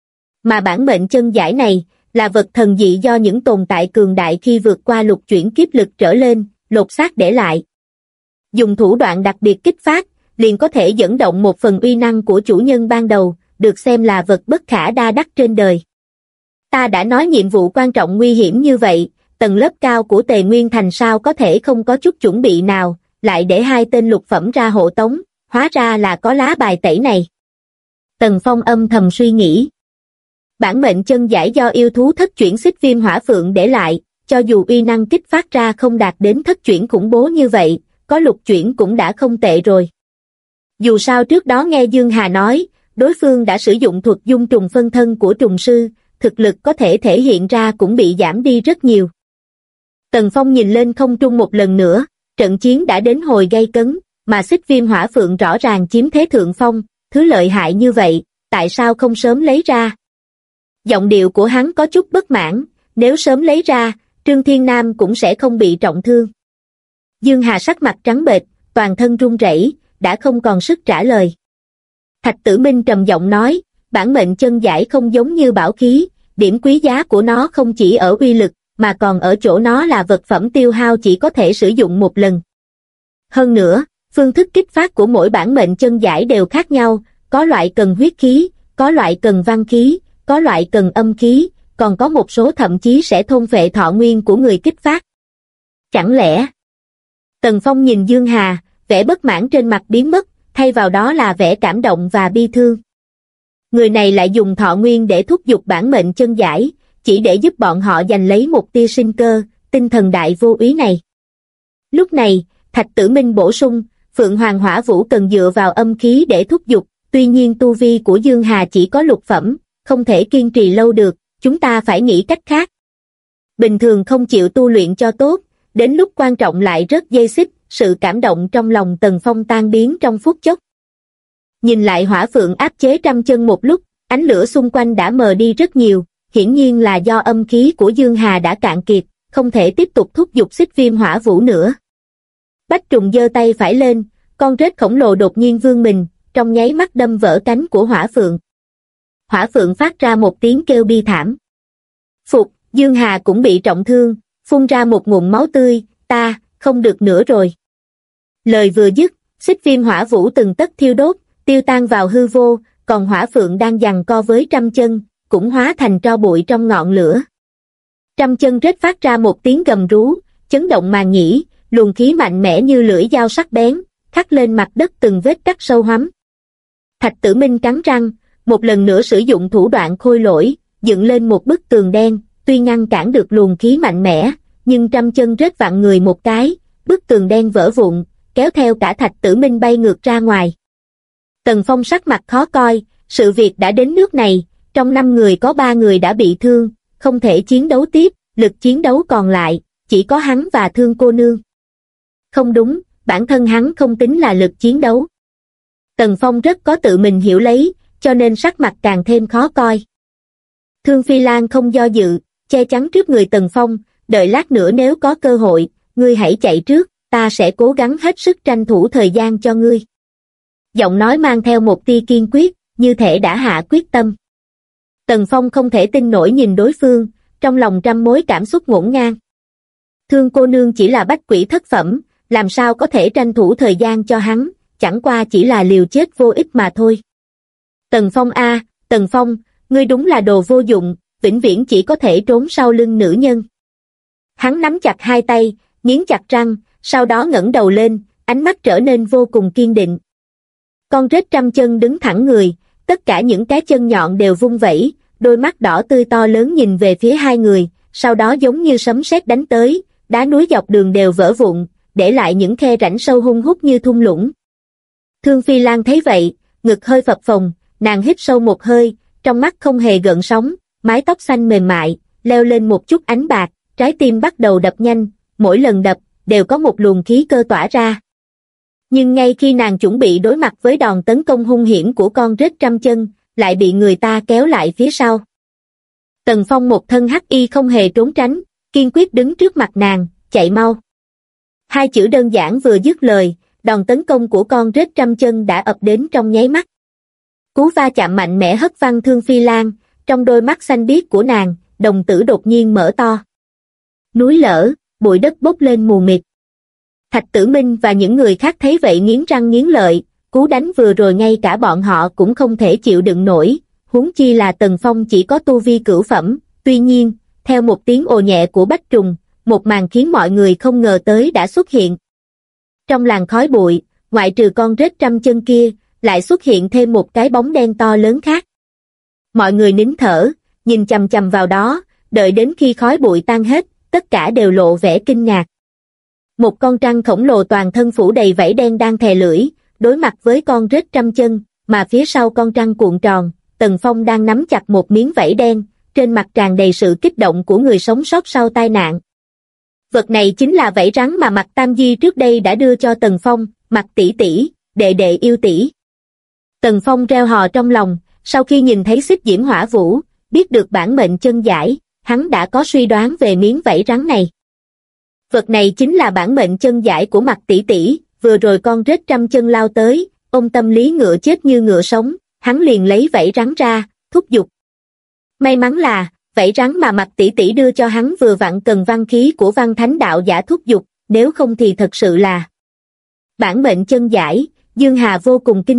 Mà bản mệnh chân giải này, là vật thần dị do những tồn tại cường đại khi vượt qua lục chuyển kiếp lực trở lên, lột xác để lại. Dùng thủ đoạn đặc biệt kích phát, liền có thể dẫn động một phần uy năng của chủ nhân ban đầu, được xem là vật bất khả đa đắc trên đời. Ta đã nói nhiệm vụ quan trọng nguy hiểm như vậy, tầng lớp cao của Tề Nguyên Thành sao có thể không có chút chuẩn bị nào, lại để hai tên lục phẩm ra hộ tống, hóa ra là có lá bài tẩy này. Tần Phong âm thầm suy nghĩ. Bản mệnh chân giải do yêu thú thất chuyển Xích Viêm Hỏa Phượng để lại, cho dù uy năng kích phát ra không đạt đến thất chuyển khủng bố như vậy, có lục chuyển cũng đã không tệ rồi. Dù sao trước đó nghe Dương Hà nói, đối phương đã sử dụng thuật dung trùng phân thân của trùng sư, thực lực có thể thể hiện ra cũng bị giảm đi rất nhiều. Tần Phong nhìn lên không trung một lần nữa, trận chiến đã đến hồi gay cấn, mà Xích Viêm Hỏa Phượng rõ ràng chiếm thế thượng phong, thứ lợi hại như vậy, tại sao không sớm lấy ra? Giọng điệu của hắn có chút bất mãn, nếu sớm lấy ra, Trương Thiên Nam cũng sẽ không bị trọng thương. Dương Hà sắc mặt trắng bệch, toàn thân run rẩy, đã không còn sức trả lời. Thạch Tử Minh trầm giọng nói, bản mệnh chân giải không giống như bảo khí, điểm quý giá của nó không chỉ ở uy lực, mà còn ở chỗ nó là vật phẩm tiêu hao chỉ có thể sử dụng một lần. Hơn nữa, phương thức kích phát của mỗi bản mệnh chân giải đều khác nhau, có loại cần huyết khí, có loại cần văn khí, có loại cần âm khí, còn có một số thậm chí sẽ thôn phệ thọ nguyên của người kích phát. Chẳng lẽ? Tần Phong nhìn Dương Hà, vẻ bất mãn trên mặt biến mất, thay vào đó là vẻ cảm động và bi thương. Người này lại dùng thọ nguyên để thúc giục bản mệnh chân giải, chỉ để giúp bọn họ giành lấy một tia sinh cơ, tinh thần đại vô úy này. Lúc này, Thạch Tử Minh bổ sung, Phượng Hoàng Hỏa Vũ cần dựa vào âm khí để thúc giục, tuy nhiên tu vi của Dương Hà chỉ có lục phẩm, không thể kiên trì lâu được, chúng ta phải nghĩ cách khác. Bình thường không chịu tu luyện cho tốt, đến lúc quan trọng lại rất dây xích, sự cảm động trong lòng Tần Phong tan biến trong phút chốc. Nhìn lại hỏa phượng áp chế trăm chân một lúc, ánh lửa xung quanh đã mờ đi rất nhiều, hiển nhiên là do âm khí của Dương Hà đã cạn kiệt, không thể tiếp tục thúc giục xích viêm hỏa vũ nữa. Bách Trùng giơ tay phải lên, con rết khổng lồ đột nhiên vươn mình, trong nháy mắt đâm vỡ cánh của hỏa phượng. Hỏa phượng phát ra một tiếng kêu bi thảm. Phục, Dương Hà cũng bị trọng thương, phun ra một ngụm máu tươi, ta, không được nữa rồi. Lời vừa dứt, xích viêm hỏa vũ từng tấc thiêu đốt, tiêu tan vào hư vô, còn hỏa phượng đang giằng co với trăm chân, cũng hóa thành tro bụi trong ngọn lửa. Trăm chân rết phát ra một tiếng gầm rú, chấn động màng nhĩ, luồng khí mạnh mẽ như lưỡi dao sắc bén, khắc lên mặt đất từng vết cắt sâu hoắm. Thạch Tử Minh cắn răng, một lần nữa sử dụng thủ đoạn khôi lỗi, dựng lên một bức tường đen, tuy ngăn cản được luồng khí mạnh mẽ, nhưng trăm chân rết vặn người một cái, bức tường đen vỡ vụn, kéo theo cả Thạch Tử Minh bay ngược ra ngoài. Tần Phong sắc mặt khó coi, sự việc đã đến nước này, trong 5 người có 3 người đã bị thương, không thể chiến đấu tiếp, lực chiến đấu còn lại, chỉ có hắn và Thương cô nương. Không đúng, bản thân hắn không tính là lực chiến đấu. Tần Phong rất có tự mình hiểu lấy, cho nên sắc mặt càng thêm khó coi. Thương Phi Lan không do dự, che chắn trước người Tần Phong, đợi lát nữa nếu có cơ hội, ngươi hãy chạy trước, ta sẽ cố gắng hết sức tranh thủ thời gian cho ngươi. Giọng nói mang theo một tia kiên quyết, như thể đã hạ quyết tâm. Tần Phong không thể tin nổi nhìn đối phương, trong lòng trăm mối cảm xúc ngổn ngang. Thương cô nương chỉ là bách quỷ thất phẩm, làm sao có thể tranh thủ thời gian cho hắn, chẳng qua chỉ là liều chết vô ích mà thôi. Tần Phong a, Tần Phong, ngươi đúng là đồ vô dụng, vĩnh viễn chỉ có thể trốn sau lưng nữ nhân. Hắn nắm chặt hai tay, nghiến chặt răng, sau đó ngẩng đầu lên, ánh mắt trở nên vô cùng kiên định. Con rết trăm chân đứng thẳng người, tất cả những cái chân nhọn đều vung vẩy, đôi mắt đỏ tươi to lớn nhìn về phía hai người, sau đó giống như sấm sét đánh tới, đá núi dọc đường đều vỡ vụn, để lại những khe rãnh sâu hun hút như thung lũng. Thương Phi Lan thấy vậy, ngực hơi phập phồng, nàng hít sâu một hơi, trong mắt không hề gợn sóng, mái tóc xanh mềm mại, leo lên một chút ánh bạc, trái tim bắt đầu đập nhanh, mỗi lần đập, đều có một luồng khí cơ tỏa ra. Nhưng ngay khi nàng chuẩn bị đối mặt với đòn tấn công hung hiểm của con rết trăm chân, lại bị người ta kéo lại phía sau. Tần Phong một thân hắc y không hề trốn tránh, kiên quyết đứng trước mặt nàng, chạy mau. Hai chữ đơn giản vừa dứt lời, đòn tấn công của con rết trăm chân đã ập đến trong nháy mắt. Cú va chạm mạnh mẽ hất văng Thương Phi Lan, trong đôi mắt xanh biếc của nàng, đồng tử đột nhiên mở to. Núi lở, bụi đất bốc lên mù mịt. Thạch Tử Minh và những người khác thấy vậy nghiến răng nghiến lợi, cú đánh vừa rồi ngay cả bọn họ cũng không thể chịu đựng nổi, huống chi là Tần Phong chỉ có tu vi cửu phẩm. Tuy nhiên, theo một tiếng ồ nhẹ của Bách Trùng, một màn khiến mọi người không ngờ tới đã xuất hiện. Trong làn khói bụi, ngoại trừ con rết trăm chân kia, lại xuất hiện thêm một cái bóng đen to lớn khác. Mọi người nín thở, nhìn chằm chằm vào đó, đợi đến khi khói bụi tan hết, tất cả đều lộ vẻ kinh ngạc. Một con trăng khổng lồ toàn thân phủ đầy vảy đen đang thè lưỡi, đối mặt với con rết trăm chân, mà phía sau con trăng cuộn tròn, Tần Phong đang nắm chặt một miếng vảy đen, trên mặt tràn đầy sự kích động của người sống sót sau tai nạn. Vật này chính là vảy rắn mà Mạc Tam Di trước đây đã đưa cho Tần Phong, Mạc tỷ tỷ, đệ đệ yêu tỷ. Tần Phong reo hò trong lòng, sau khi nhìn thấy xích diễm hỏa vũ, biết được bản mệnh chân giải, hắn đã có suy đoán về miếng vảy rắn này. Vật này chính là bản mệnh chân giải của Mạc tỷ tỷ, vừa rồi con rết trăm chân lao tới, ôm tâm lý ngựa chết như ngựa sống, hắn liền lấy vảy rắn ra, thúc giục. May mắn là, vảy rắn mà Mạc tỷ tỷ đưa cho hắn vừa vặn cần văn khí của văn thánh đạo giả thúc giục, nếu không thì thật sự là bản mệnh chân giải. Dương Hà vô cùng kinh ngạc,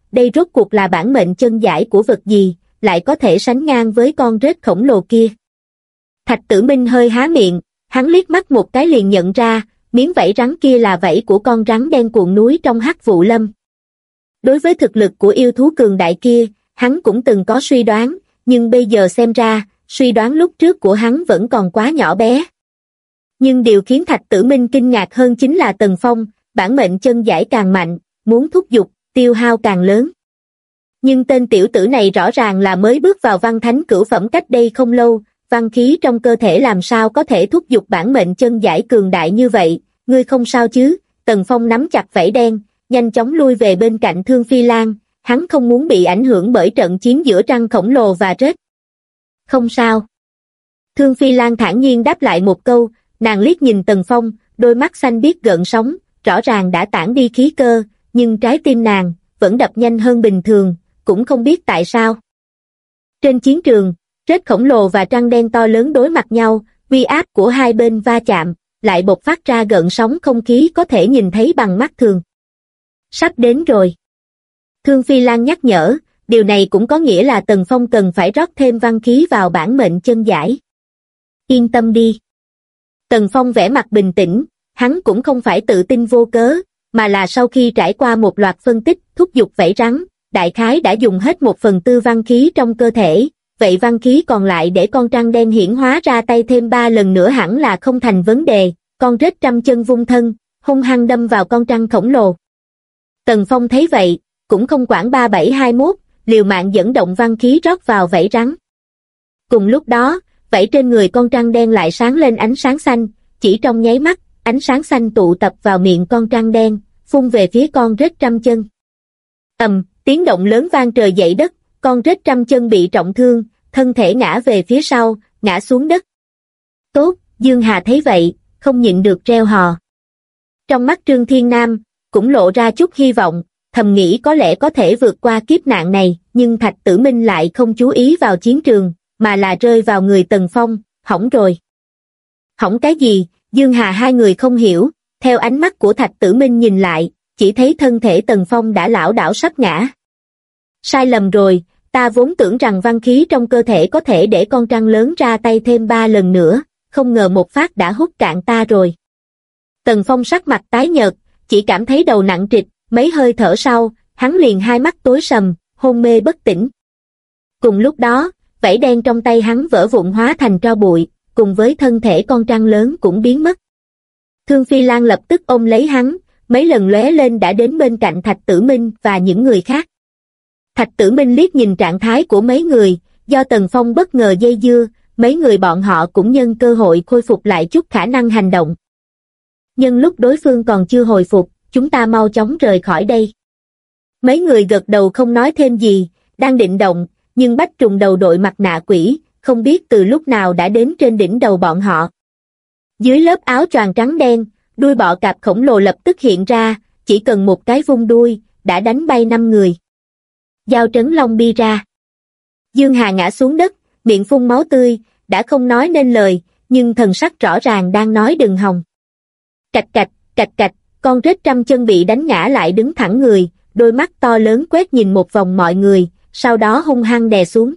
đây rốt cuộc là bản mệnh chân giải của vật gì, lại có thể sánh ngang với con rết khổng lồ kia. Thạch Tử Minh hơi há miệng, hắn liếc mắt một cái liền nhận ra, miếng vảy rắn kia là vảy của con rắn đen cuộn núi trong Hắc Vụ Lâm. Đối với thực lực của yêu thú cường đại kia, hắn cũng từng có suy đoán, nhưng bây giờ xem ra, suy đoán lúc trước của hắn vẫn còn quá nhỏ bé. Nhưng điều khiến Thạch Tử Minh kinh ngạc hơn chính là Tần Phong, bản mệnh chân giải càng mạnh, muốn thúc giục, tiêu hao càng lớn. Nhưng tên tiểu tử này rõ ràng là mới bước vào văn thánh cửu phẩm cách đây không lâu, văn khí trong cơ thể làm sao có thể thúc giục bản mệnh chân giải cường đại như vậy, ngươi không sao chứ? Tần Phong nắm chặt vảy đen, nhanh chóng lui về bên cạnh Thương Phi Lan, hắn không muốn bị ảnh hưởng bởi trận chiến giữa trăng khổng lồ và rết. Không sao. Thương Phi Lan thản nhiên đáp lại một câu, nàng liếc nhìn Tần Phong, đôi mắt xanh biếc gợn sóng, rõ ràng đã tản đi khí cơ, nhưng trái tim nàng vẫn đập nhanh hơn bình thường, cũng không biết tại sao. Trên chiến trường, rết khổng lồ và trăng đen to lớn đối mặt nhau, uy áp của hai bên va chạm, lại bộc phát ra gợn sóng không khí có thể nhìn thấy bằng mắt thường. Sắp đến rồi. Thương Phi Lan nhắc nhở, điều này cũng có nghĩa là Tần Phong cần phải rót thêm văn khí vào bản mệnh chân giải. Yên tâm đi. Tần Phong vẻ mặt bình tĩnh, hắn cũng không phải tự tin vô cớ, mà là sau khi trải qua một loạt phân tích, thúc giục vảy rắn, đại khái đã dùng hết 1/4 văn khí trong cơ thể, vậy văn khí còn lại để con trăng đen hiển hóa ra tay thêm 3 lần nữa hẳn là không thành vấn đề. Con rết trăm chân vung thân, hung hăng đâm vào con trăng khổng lồ. Tần Phong thấy vậy, cũng không quản 3721, liều mạng dẫn động văn khí rót vào vảy rắn. Cùng lúc đó, vảy trên người con trăng đen lại sáng lên ánh sáng xanh, chỉ trong nháy mắt, ánh sáng xanh tụ tập vào miệng con trăng đen, phun về phía con rết trăm chân. Tiếng động lớn vang trời dậy đất, con rết trăm chân bị trọng thương, thân thể ngã về phía sau, ngã xuống đất. Tốt, Dương Hà thấy vậy, không nhịn được reo hò. Trong mắt Trương Thiên Nam, cũng lộ ra chút hy vọng, thầm nghĩ có lẽ có thể vượt qua kiếp nạn này, nhưng Thạch Tử Minh lại không chú ý vào chiến trường, mà là rơi vào người Tần Phong, hỏng rồi. Hỏng cái gì? Dương Hà hai người không hiểu, theo ánh mắt của Thạch Tử Minh nhìn lại, chỉ thấy thân thể Tần Phong đã lảo đảo sắp ngã. Sai lầm rồi, ta vốn tưởng rằng văn khí trong cơ thể có thể để con trăng lớn ra tay thêm 3 lần nữa, không ngờ một phát đã hút cạn ta rồi. Tần Phong sắc mặt tái nhợt, chỉ cảm thấy đầu nặng trịch, mấy hơi thở sau, hắn liền hai mắt tối sầm, hôn mê bất tỉnh. Cùng lúc đó, vảy đen trong tay hắn vỡ vụn hóa thành tro bụi, cùng với thân thể con trăng lớn cũng biến mất. Thương Phi Lan lập tức ôm lấy hắn, mấy lần lóe lên đã đến bên cạnh Thạch Tử Minh và những người khác. Thạch Tử Minh liếc nhìn trạng thái của mấy người, do Tần Phong bất ngờ dây dưa, mấy người bọn họ cũng nhân cơ hội khôi phục lại chút khả năng hành động. Nhưng lúc đối phương còn chưa hồi phục, chúng ta mau chóng rời khỏi đây. Mấy người gật đầu không nói thêm gì, đang định động, nhưng Bách Trùng đầu đội mặt nạ quỷ, không biết từ lúc nào đã đến trên đỉnh đầu bọn họ. Dưới lớp áo choàng trắng đen, đuôi bọ cạp khổng lồ lập tức hiện ra, chỉ cần một cái vung đuôi, đã đánh bay 5 người. Giao Trấn Long bi ra. Dương Hà ngã xuống đất, miệng phun máu tươi, đã không nói nên lời, nhưng thần sắc rõ ràng đang nói đừng hòng. Cạch cạch, cạch cạch, con rết trăm chân bị đánh ngã lại đứng thẳng người, đôi mắt to lớn quét nhìn một vòng mọi người, sau đó hung hăng đè xuống.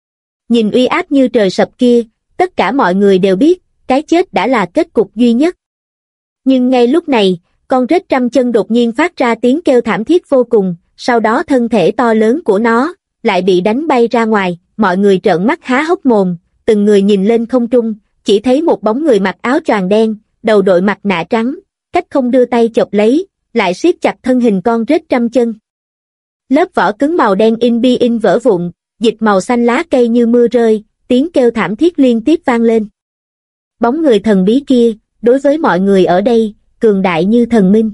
Nhìn uy áp như trời sập kia, tất cả mọi người đều biết, cái chết đã là kết cục duy nhất. Nhưng ngay lúc này, con rết trăm chân đột nhiên phát ra tiếng kêu thảm thiết vô cùng, sau đó thân thể to lớn của nó lại bị đánh bay ra ngoài, mọi người trợn mắt há hốc mồm, từng người nhìn lên không trung, chỉ thấy một bóng người mặc áo choàng đen, đầu đội mặt nạ trắng, cách không đưa tay chộp lấy, lại siết chặt thân hình con rết trăm chân. Lớp vỏ cứng màu đen in vỡ vụn, dịch màu xanh lá cây như mưa rơi, tiếng kêu thảm thiết liên tiếp vang lên. Bóng người thần bí kia, đối với mọi người ở đây, cường đại như thần minh.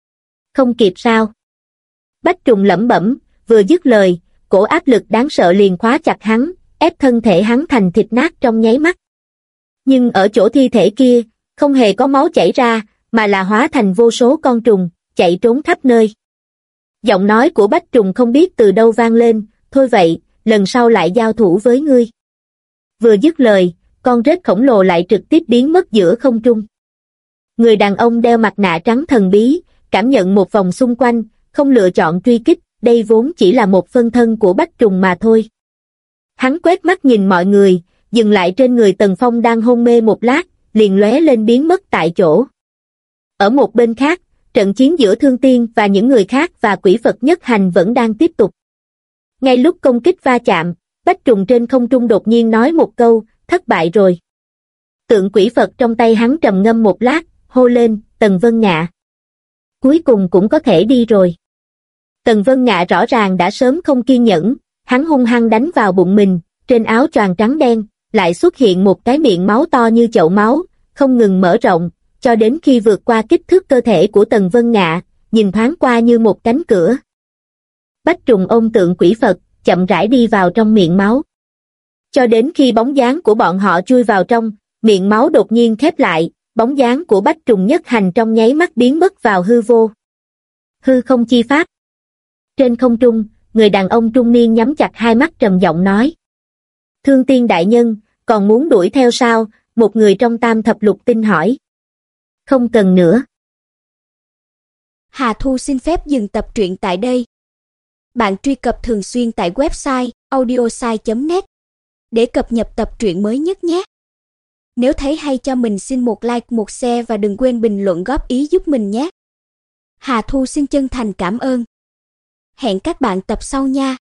Không kịp sao? Bách Trùng lẩm bẩm, vừa dứt lời, cổ áp lực đáng sợ liền khóa chặt hắn, ép thân thể hắn thành thịt nát trong nháy mắt. Nhưng ở chỗ thi thể kia, không hề có máu chảy ra, mà là hóa thành vô số con trùng, chạy trốn khắp nơi. Giọng nói của Bách Trùng không biết từ đâu vang lên, thôi vậy, lần sau lại giao thủ với ngươi. Vừa dứt lời, con rết khổng lồ lại trực tiếp biến mất giữa không trung. Người đàn ông đeo mặt nạ trắng thần bí, cảm nhận một vòng xung quanh, không lựa chọn truy kích, đây vốn chỉ là một phân thân của Bách Trùng mà thôi. Hắn quét mắt nhìn mọi người, dừng lại trên người Tần Phong đang hôn mê một lát, liền lóe lên biến mất tại chỗ. Ở một bên khác, trận chiến giữa Thương Tiên và những người khác và Quỷ Phật Nhất Hành vẫn đang tiếp tục. Ngay lúc công kích va chạm, Bách Trùng trên không trung đột nhiên nói một câu, thất bại rồi. Tượng Quỷ Phật trong tay hắn trầm ngâm một lát, hô lên, Tần Vân Ngạ. Cuối cùng cũng có thể đi rồi. Tần Vân Ngạ rõ ràng đã sớm không kiên nhẫn, hắn hung hăng đánh vào bụng mình, trên áo choàng trắng đen, lại xuất hiện một cái miệng máu to như chậu máu, không ngừng mở rộng, cho đến khi vượt qua kích thước cơ thể của Tần Vân Ngạ, nhìn thoáng qua như một cánh cửa. Bách Trùng ôm tượng Quỷ Phật, chậm rãi đi vào trong miệng máu. Cho đến khi bóng dáng của bọn họ chui vào trong, miệng máu đột nhiên khép lại, bóng dáng của Bách Trùng Nhất Hành trong nháy mắt biến mất vào hư vô. Hư không chi pháp. Trên không trung, người đàn ông trung niên nhắm chặt hai mắt trầm giọng nói. Thương Tiên đại nhân, còn muốn đuổi theo sao? Một người trong Tam Thập Lục Tinh hỏi. Không cần nữa. Hà Thu xin phép dừng tập truyện tại đây. Bạn truy cập thường xuyên tại website audiosai.net để cập nhật tập truyện mới nhất nhé. Nếu thấy hay cho mình xin một like, một share và đừng quên bình luận góp ý giúp mình nhé. Hà Thu xin chân thành cảm ơn. Hẹn các bạn tập sau nha.